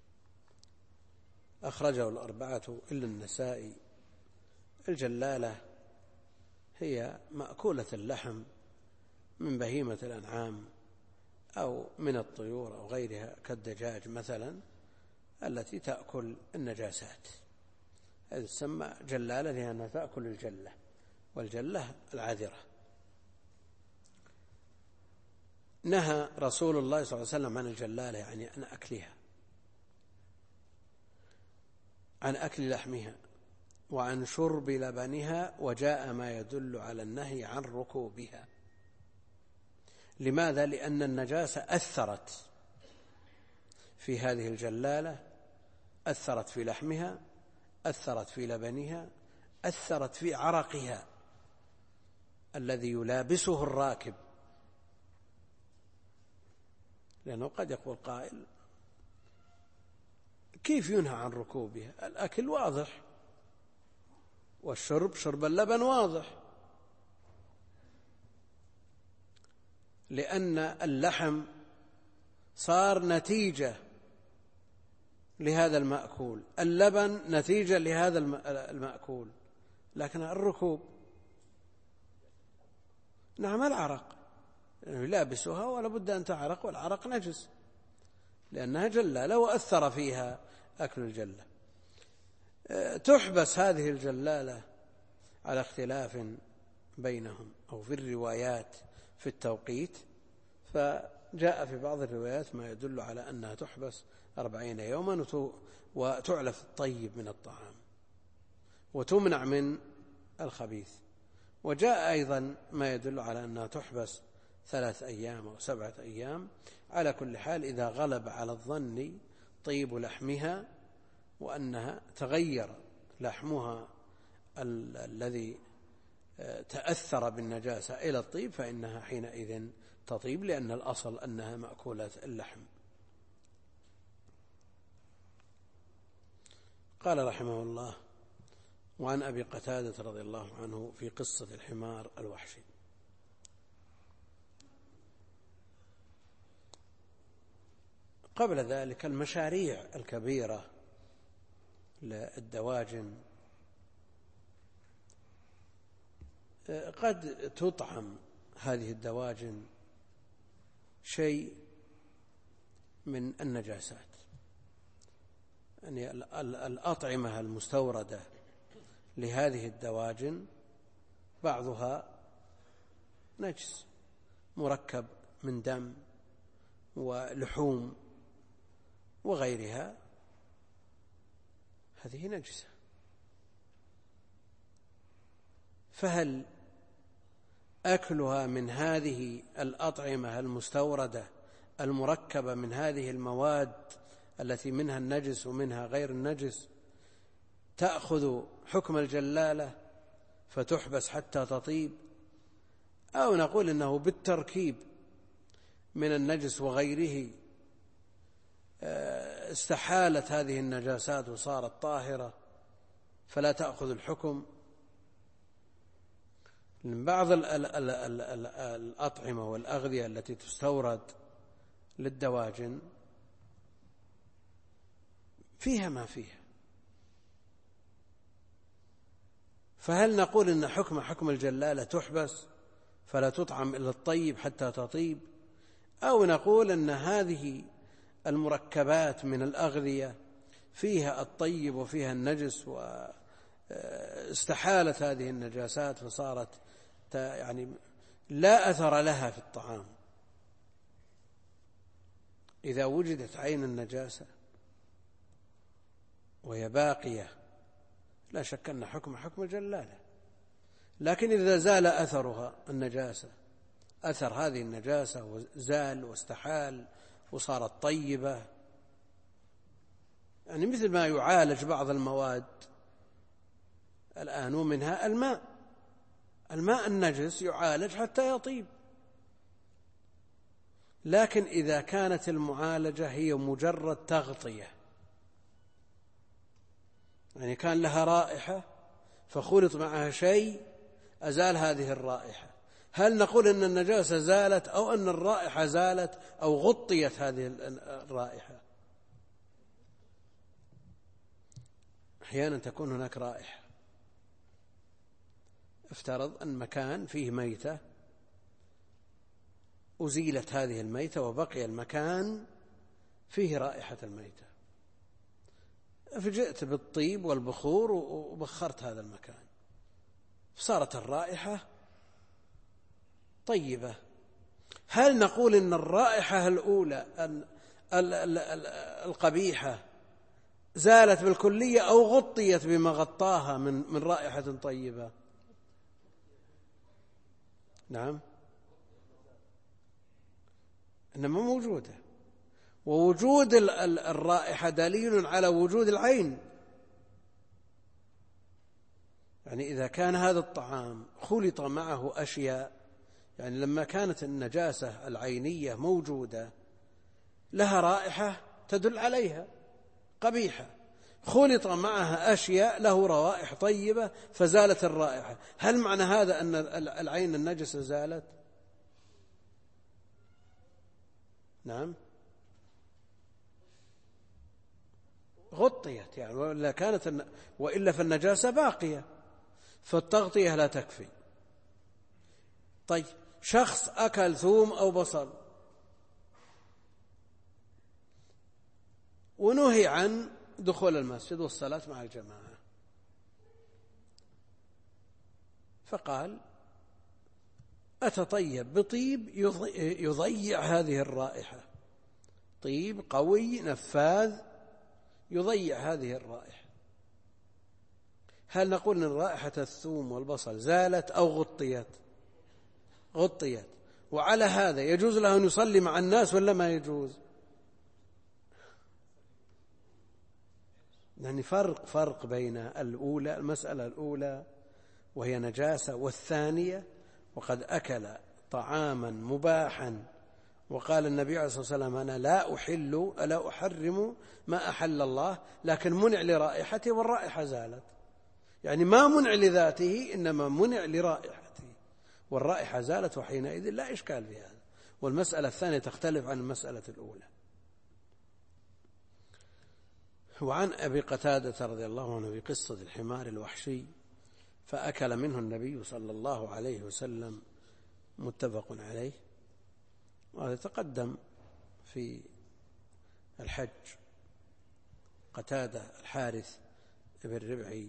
أخرجه الأربعة إلا النسائي. الجلالة هي مأكولة اللحم من بهيمة الأنعام أو من الطيور أو غيرها كالدجاج مثلا، التي تأكل النجاسات، هذه تسمى جلالة لأنها تأكل الجلة، والجلة العذرة. نهى رسول الله صلى الله عليه وسلم عن الجلالة، يعني عن أكلها، عن أكل لحمها وعن شرب لبنها، وجاء ما يدل على النهي عن ركوبها. لماذا؟ لأن النجاسة أثرت في هذه الجلالة، أثرت في لحمها، أثرت في لبنها، أثرت في عرقها الذي يلابسه الراكب. لأنه قد يقول قائل: كيف ينهى عن ركوبها؟ الأكل واضح، والشرب، شرب اللبن واضح، لأن اللحم صار نتيجة لهذا المأكول، اللبن نتيجة لهذا المأكول، لكن الركوب نعم العرق يلابسها ولا بد أن تعرق، والعرق نجس لأنها جلالة وأثر فيها أكل الجلة. تحبس هذه الجلالة على اختلاف بينهم أو في الروايات في التوقيت، فجاء في بعض الروايات ما يدل على أنها تحبس 40 يوما وتعلف الطيب من الطعام وتمنع من الخبيث. وجاء أيضا ما يدل على أنها تحبس 3 أيام أو 7 أيام. على كل حال إذا غلب على الظن طيب لحمها وأنها تغير لحمها الذي تأثر بالنجاسة إلى الطيب، فإنها حينئذ تطيب، لأن الأصل أنها مأكولة اللحم. قال رحمه الله: وعن أبي قتادة رضي الله عنه في قصة الحمار الوحشي. قبل ذلك المشاريع الكبيرة للدواجن قد تطعم هذه الدواجن شيء من النجاسات، يعني الأطعمة المستوردة لهذه الدواجن بعضها نجس مركب من دم ولحوم وغيرها، هذه نجسة. فهل أكلها من هذه الأطعمة المستوردة المركبة من هذه المواد التي منها النجس ومنها غير النجس تأخذ حكم الجلالة فتحبس حتى تطيب، أو نقول إنه بالتركيب من النجس وغيره استحالت هذه النجاسات وصارت طاهرة فلا تأخذ الحكم؟ من بعض الأطعمة والأغذية التي تستورد للدواجن فيها ما فيها، فهل نقول إن حكم الجلالة تحبس فلا تطعم إلا الطيب حتى تطيب، أو نقول أن هذه المركبات من الأغذية فيها الطيب وفيها النجس واستحالت هذه النجاسات فصارت يعني لا أثر لها في الطعام؟ إذا وجدت عين النجاسة وهي باقية لا شك أن حكم الجلالة، لكن إذا زال أثرها النجاسة، أثر هذه النجاسة وزال واستحال وصارت طيبة، يعني مثل ما يعالج بعض المواد الآن ومنها الماء النجس يعالج حتى يطيب، لكن إذا كانت المعالجة هي مجرد تغطية، يعني كان لها رائحة فخلط معها شيء أزال هذه الرائحة، هل نقول أن النجاسة زالت أو أن الرائحة زالت أو غطيت هذه الرائحة؟ أحيانا تكون هناك رائحة، افترض أن مكان فيه ميتة أزيلت هذه الميتة وبقي المكان فيه رائحة الميتة، فجئت بالطيب والبخور وبخرت هذا المكان فصارت الرائحة طيبة، هل نقول إن الرائحة الأولى القبيحة زالت بالكلية أو غطيت بما غطاها من رائحة طيبة؟ نعم، إنما موجودة، ووجود الرائحة دليل على وجود العين، يعني إذا كان هذا الطعام خلط معه أشياء، يعني لما كانت النجاسة العينية موجودة لها رائحة تدل عليها قبيحة، خلط معها أشياء له روائح طيبة فزالت الرائحة، هل معنى هذا أن العين النجسة زالت؟ نعم، غطيت، يعني وإلا فالنجاسة باقية فالتغطية لا تكفي. طيب، شخص أكل ثوم أو بصل ونهي عن دخول المسجد والصلاة مع الجماعة، فقال أتطيب بطيب يضيع هذه الرائحة، طيب قوي نفاذ يضيع هذه الرائحة، هل نقول أن رائحة الثوم والبصل زالت أو غطيت؟ غطيت، وعلى هذا يجوز له أن يصلي مع الناس ولا ما يجوز؟ يعني فرق بين المسألة الأولى وهي نجاسة، والثانية وقد أكل طعاما مباحا وقال النبي عليه الصلاة والسلام أنا لا أحرم ما أحل الله، لكن منع لرائحته والرائحة زالت، يعني ما منع لذاته إنما منع لرائحته والرائحة زالت، وحينئذ لا إشكال في هذا، والمسألة الثانية تختلف عن المسألة الأولى. وعن أبي قتادة رضي الله عنه بقصة الحمار الوحشي فأكل منه النبي صلى الله عليه وسلم، متفق عليه، وهذا تقدم في الحج، قتادة الحارث بن ربعي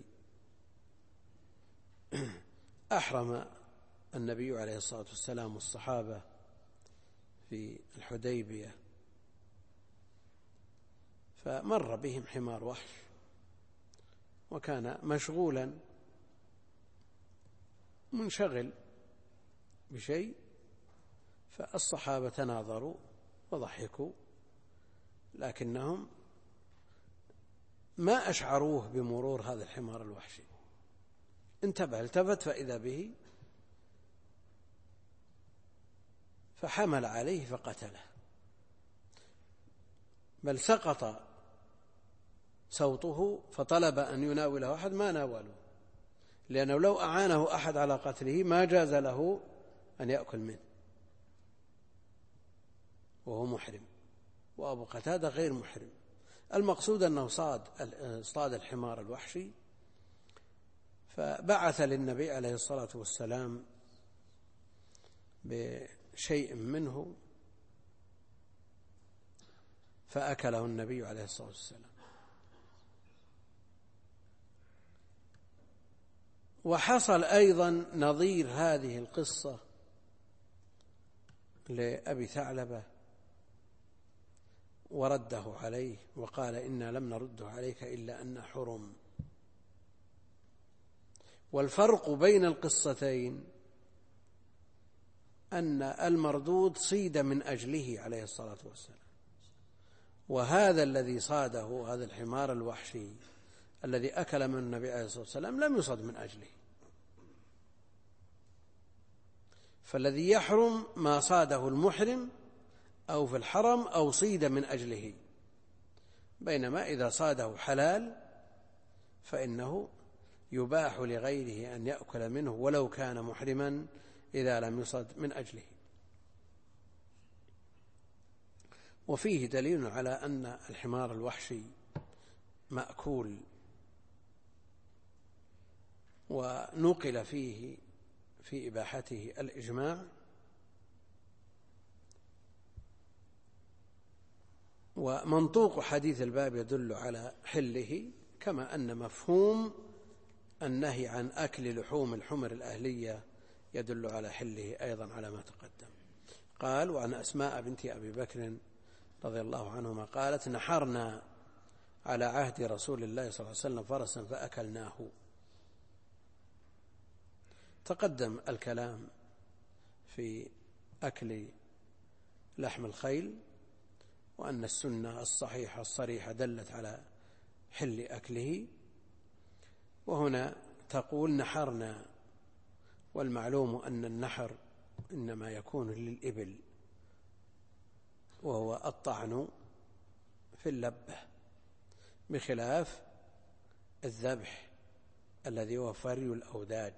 أحرم النبي عليه الصلاة والسلام والصحابة في الحديبية، فمر بهم حمار وحش وكان مشغولا منشغل بشيء، فالصحابة تناظروا وضحكوا لكنهم ما أشعروه بمرور هذا الحمار الوحشي، التفت فإذا به فحمل عليه فقتله، بل سقط صوته فطلب أن يناوله أحد ما ناوله، لأنه لو أعانه أحد على قتله ما جاز له أن يأكل منه وهو محرم، وأبو قتادة غير محرم. المقصود أنه صاد الحمار الوحشي، فبعث للنبي عليه الصلاة والسلام بشيء منه فأكله النبي عليه الصلاة والسلام. وحصل أيضا نظير هذه القصة لأبي ثعلبة ورده عليه وقال إنا لم نرده عليك إلا أن حرم. والفرق بين القصتين أن المردود صيد من أجله عليه الصلاة والسلام، وهذا الذي صاده هذا الحمار الوحشي الذي أكل من النبي عليه الصلاة والسلام لم يصد من أجله. فالذي يحرم ما صاده المحرم أو في الحرم أو صيد من أجله، بينما إذا صاده حلال فإنه يباح لغيره أن يأكل منه ولو كان محرما إذا لم يصد من أجله. وفيه دليل على أن الحمار الوحشي مأكول، ونقل فيه في إباحته الإجماع، ومنطوق حديث الباب يدل على حله، كما أن مفهوم النهي عن أكل لحوم الحمر الأهلية يدل على حله أيضا على ما تقدم. قال: وعن أسماء بنت أبي بكر رضي الله عنهما قالت: نحرنا على عهد رسول الله صلى الله عليه وسلم فرسا فأكلناه. تقدم الكلام في أكل لحم الخيل، وأن السنة الصحيحة الصريحة دلت على حل أكله، وهنا تقول نحرنا، والمعلوم أن النحر إنما يكون للإبل، وهو الطعن في اللبة، بخلاف الذبح الذي هو فري الأوداج.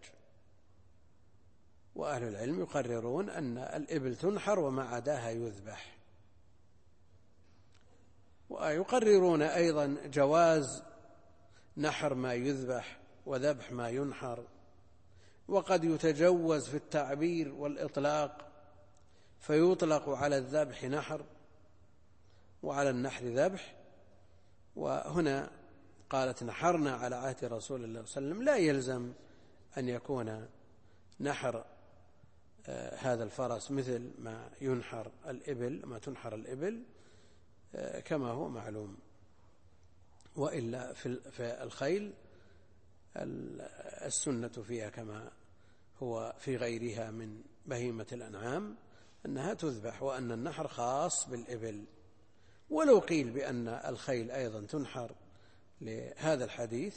وأهل العلم يقررون أن الإبل تنحر وما عداها يذبح، ويقررون أيضا جواز نحر ما يذبح وذبح ما ينحر، وقد يتجوز في التعبير والإطلاق، فيطلق على الذبح نحر وعلى النحر ذبح. وهنا قالت نحرنا على عهد رسول الله صلى الله عليه وسلم، لا يلزم أن يكون نحر هذا الفرس مثل ما ينحر الإبل، ما تنحر الإبل كما هو معلوم. وإلا في الخيل السنة فيها كما هو في غيرها من بهيمة الأنعام أنها تذبح، وأن النحر خاص بالإبل. ولو قيل بأن الخيل أيضا تنحر لهذا الحديث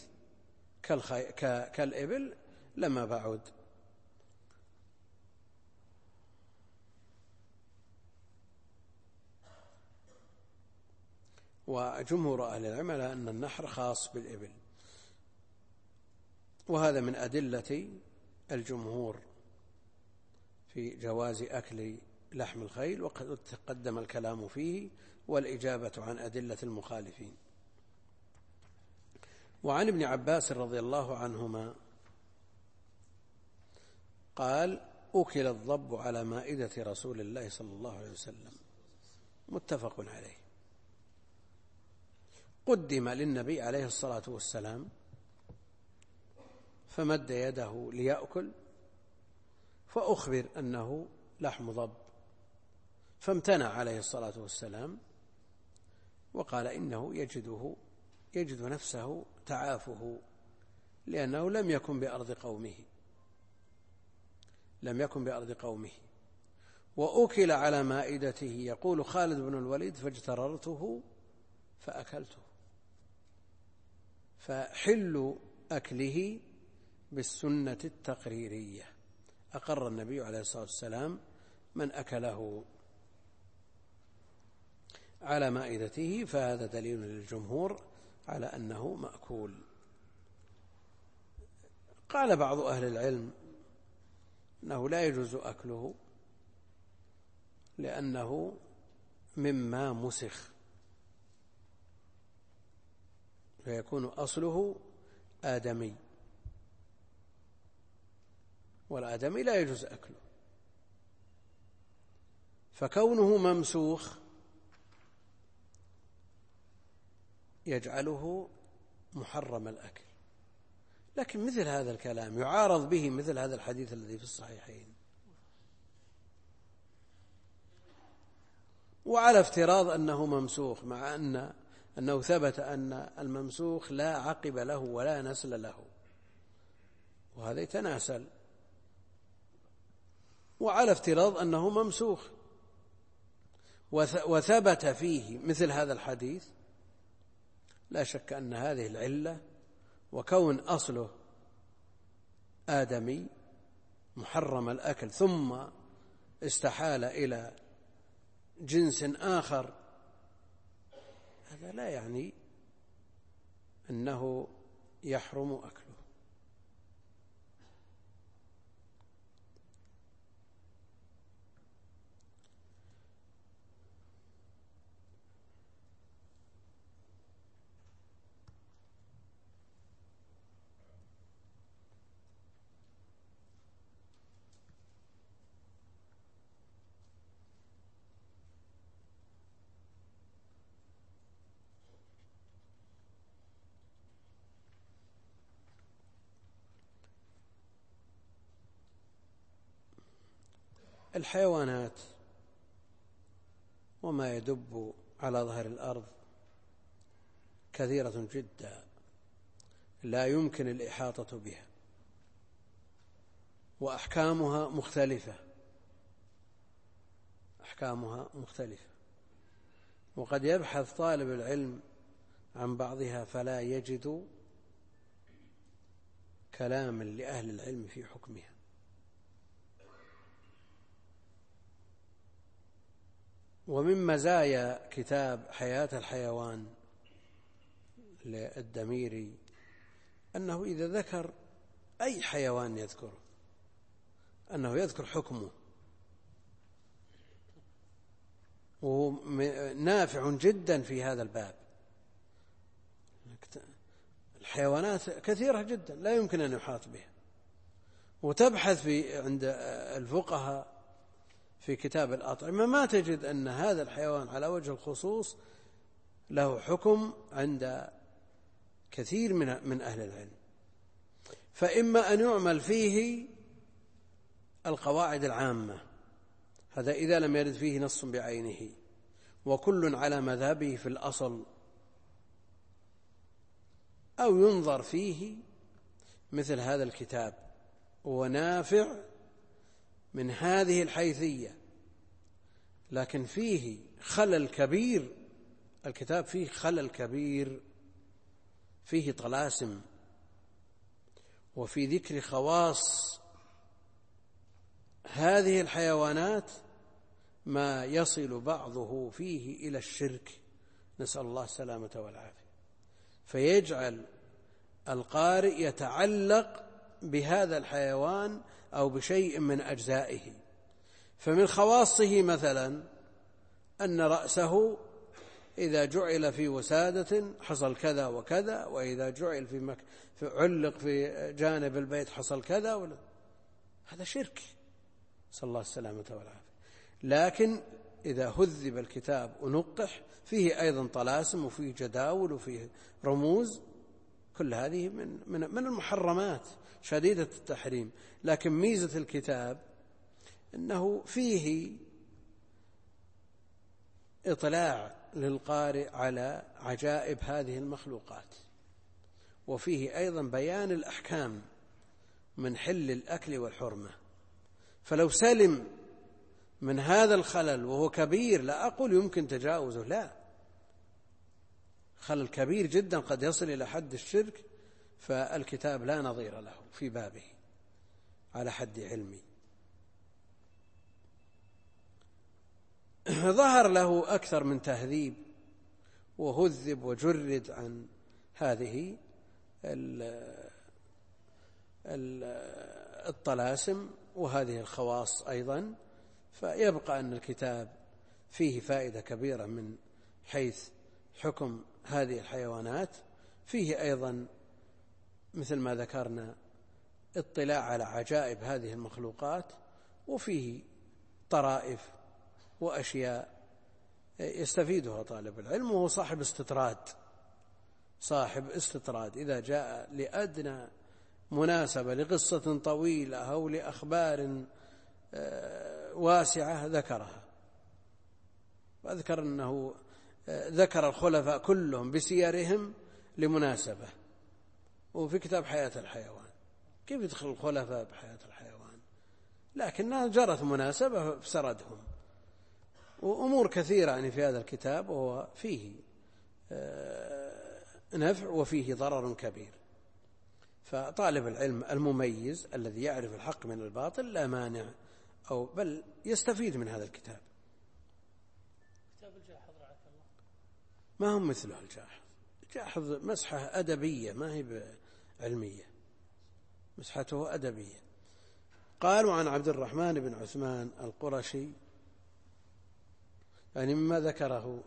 كالإبل لما بعد. وجمهور أهل العلم على أن النحر خاص بالإبل، وهذا من أدلة الجمهور في جواز أكل لحم الخيل، وقد تقدم الكلام فيه والإجابة عن أدلة المخالفين. وعن ابن عباس رضي الله عنهما قال: أكل الضب على مائدة رسول الله صلى الله عليه وسلم، متفق عليه. قدم للنبي عليه الصلاة والسلام فمد يده ليأكل، فأخبر أنه لحم ضب، فامتنع عليه الصلاة والسلام وقال إنه يجد نفسه تعافه، لأنه لم يكن بأرض قومه. وأكل على مائدته، يقول خالد بن الوليد: فاجتررته فأكلته. فحل أكله بالسنة التقريرية، أقر النبي عليه الصلاة والسلام من أكله على مائدته، فهذا دليل للجمهور على أنه مأكول. قال بعض أهل العلم أنه لا يجوز أكله لأنه مما مسخ، فيكون أصله آدمي، والآدمي لا يجوز أكله، فكونه ممسوخ يجعله محرم الأكل. لكن مثل هذا الكلام يعارض به مثل هذا الحديث الذي في الصحيحين. وعلى افتراض أنه ممسوخ، مع أنه ثبت أن الممسوخ لا عقب له ولا نسل له، وهذا يتناسل. وعلى افتراض أنه ممسوخ وثبت فيه مثل هذا الحديث، لا شك أن هذه العلة وكون أصله آدمي محرم الأكل ثم استحال إلى جنس آخر، هذا لا يعني أنه يحرم أكله. الحيوانات وما يدب على ظهر الأرض كثيرة جدا لا يمكن الإحاطة بها، وأحكامها مختلفة، وقد يبحث طالب العلم عن بعضها فلا يجد كلاما لأهل العلم في حكمها. ومن مزايا كتاب حياة الحيوان للدميري أنه إذا ذكر أي حيوان يذكره أنه يذكر حكمه، وهو نافع جدا في هذا الباب. الحيوانات كثيرة جدا لا يمكن أن يحاط بها، وتبحث عند الفقهاء في كتاب الأطعمة ما تجد أن هذا الحيوان على وجه الخصوص له حكم عند كثير من أهل العلم. فإما أن يعمل فيه القواعد العامة، هذا إذا لم يرد فيه نص بعينه وكل على مذهبه في الأصل، أو ينظر فيه مثل هذا الكتاب ونافع من هذه الحيثية، لكن فيه خلل كبير، الكتاب فيه خلل كبير، فيه طلاسم، وفي ذكر خواص هذه الحيوانات ما يصل بعضه فيه إلى الشرك، نسأل الله السلامة والعافية، فيجعل القارئ يتعلق بهذا الحيوان أو بشيء من أجزائه. فمن خواصه مثلا أن رأسه إذا جعل في وسادة حصل كذا وكذا، وإذا جعل علق في جانب البيت حصل كذا هذا شرك، صلى الله السلامة والعافية. لكن إذا هذب الكتاب ونقح فيه أيضا طلاسم وفيه جداول وفيه رموز، كل هذه من المحرمات شديدة التحريم. لكن ميزة الكتاب أنه فيه إطلاع للقارئ على عجائب هذه المخلوقات، وفيه أيضا بيان الأحكام من حل الأكل والحرمة. فلو سلم من هذا الخلل وهو كبير، لا أقول يمكن تجاوزه، لا، خلل كبير جدا قد يصل إلى حد الشرك، فالكتاب لا نظير له في بابه على حد علمي. ظهر له أكثر من تهذيب وهذب وجرد عن هذه الطلاسم وهذه الخواص أيضا. فيبقى أن الكتاب فيه فائدة كبيرة من حيث حكم هذه الحيوانات. فيه أيضا مثل ما ذكرنا اطلاع على عجائب هذه المخلوقات، وفيه طرائف وأشياء يستفيدها طالب العلم، وهو صاحب استطراد إذا جاء لأدنى مناسبة لقصة طويلة أو لأخبار واسعة ذكرها. وأذكر أنه ذكر الخلفاء كلهم بسيرهم لمناسبة، وفي كتاب حياة الحيوان كيف يدخل الخلفاء بحياة الحيوان، لكنها جرت مناسبة بسردهم. وأمور كثيرة يعني في هذا الكتاب، وهو فيه نفع وفيه ضرر كبير. فطالب العلم المميز الذي يعرف الحق من الباطل لا مانع أو بل يستفيد من هذا الكتاب. كتاب الجاحظ رعاك الله ما هم مثله الجاحظ مسحة أدبية ما هي علمية، مسحته أدبية. قالوا عن عبد الرحمن بن عثمان القرشي، يعني مما ذكره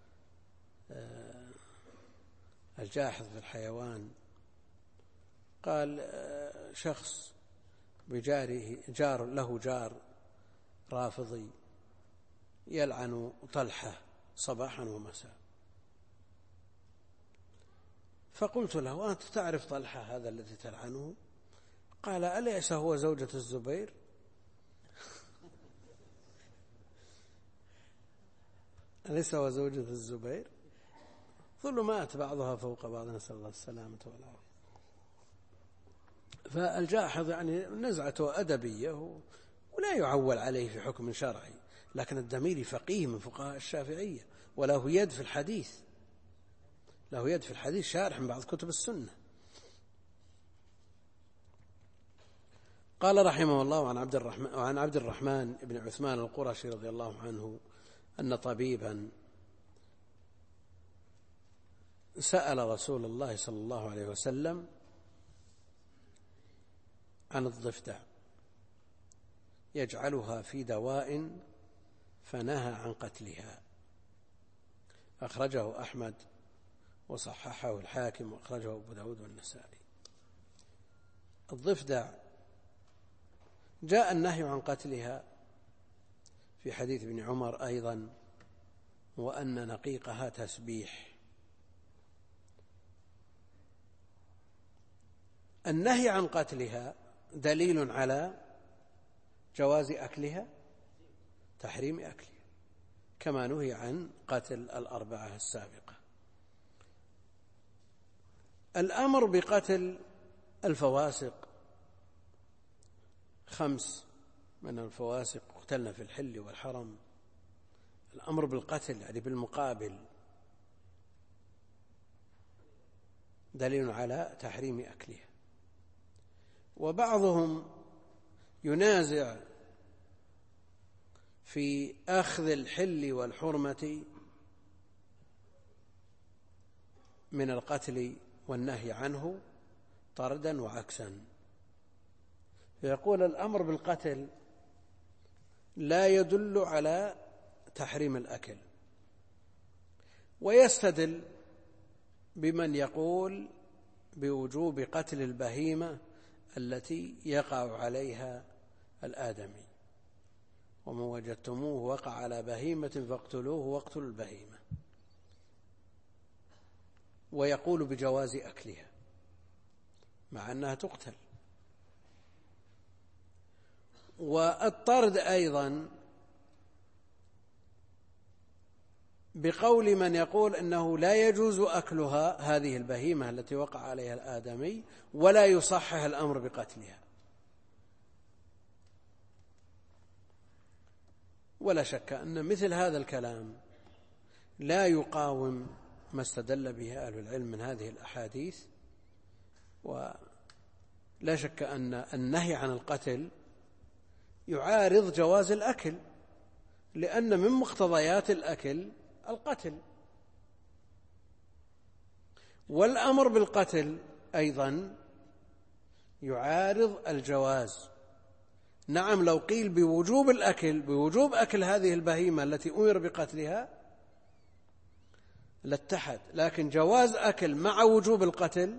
الجاحظ في الحيوان، قال شخص بجاره جار رافضي يلعن طلحة صباحا ومساء، فقلت له: أنت تعرف طلحة هذا الذي تلعنه؟ قال: أليس هو زوجة الزبير؟ أليس هو زوجة الزبير؟ ظلمات بعضها فوق بعض، نسأل الله السلامة والعافية. فالجاحظ يعني نزعته أدبية ولا يعول عليه في حكم شرعي، لكن الدميري فقيه من فقهاء الشافعية وله يد في الحديث، شارح من بعض كتب السنة. قال رحمه الله عن عبد الرحمن بن عثمان القرشي رضي الله عنه أن طبيبا سأل رسول الله صلى الله عليه وسلم عن الضفدع يجعلها في دواء فنهى عن قتلها. أخرجه أحمد وصححه الحاكم وأخرجه أبو داود والنسائي. الضفدع جاء النهي عن قتلها في حديث ابن عمر أيضا، وأن نقيقها تسبيح. النهي عن قتلها دليل على جواز أكلها، تحريم أكلها، كما نهي عن قتل الأربعة السابقة. الأمر بقتل الفواسق 5 من الفواسق قتلنا في الحل والحرم. الأمر بالقتل يعني بالمقابل دليل على تحريم أكلها. وبعضهم ينازع في أخذ الحل والحرمة من القتل والنهي عنه طردا وعكسا، فيقول الأمر بالقتل لا يدل على تحريم الأكل، ويستدل بمن يقول بوجوب قتل البهيمة التي يقع عليها الآدمي، ومن وجدتموه وقع على بهيمة فاقتلوه واقتلوا البهيمة، ويقول بجواز أكلها مع أنها تقتل. والطرد أيضا بقول من يقول إنه لا يجوز أكلها هذه البهيمة التي وقع عليها الآدمي، ولا يصحح الأمر بقتلها. ولا شك أن مثل هذا الكلام لا يقاوم ما استدل به أهل العلم من هذه الأحاديث. ولا شك أن النهي عن القتل يعارض جواز الأكل، لأن من مقتضيات الأكل القتل، والأمر بالقتل أيضا يعارض الجواز. نعم، لو قيل بوجوب الأكل، بوجوب أكل هذه البهيمة التي أمر بقتلها لاتحد، لكن جواز أكل مع وجوب القتل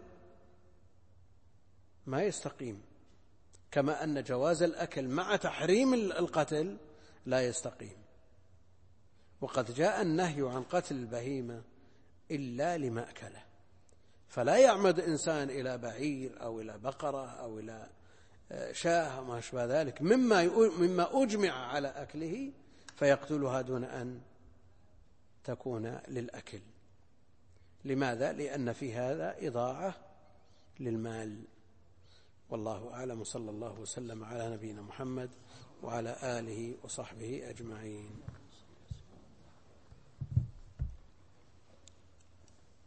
ما يستقيم، كما أن جواز الأكل مع تحريم القتل لا يستقيم. وقد جاء النهي عن قتل البهيمة إلا لمأكله، فلا يعمد إنسان إلى بعير أو إلى بقرة أو إلى شاة وما أشبه ذلك مما أجمع على أكله فيقتلها دون أن تكون للأكل. لماذا؟ لأن في هذا إضاعة للمال. والله أعلم، صلى الله وسلم على نبينا محمد وعلى آله وصحبه أجمعين.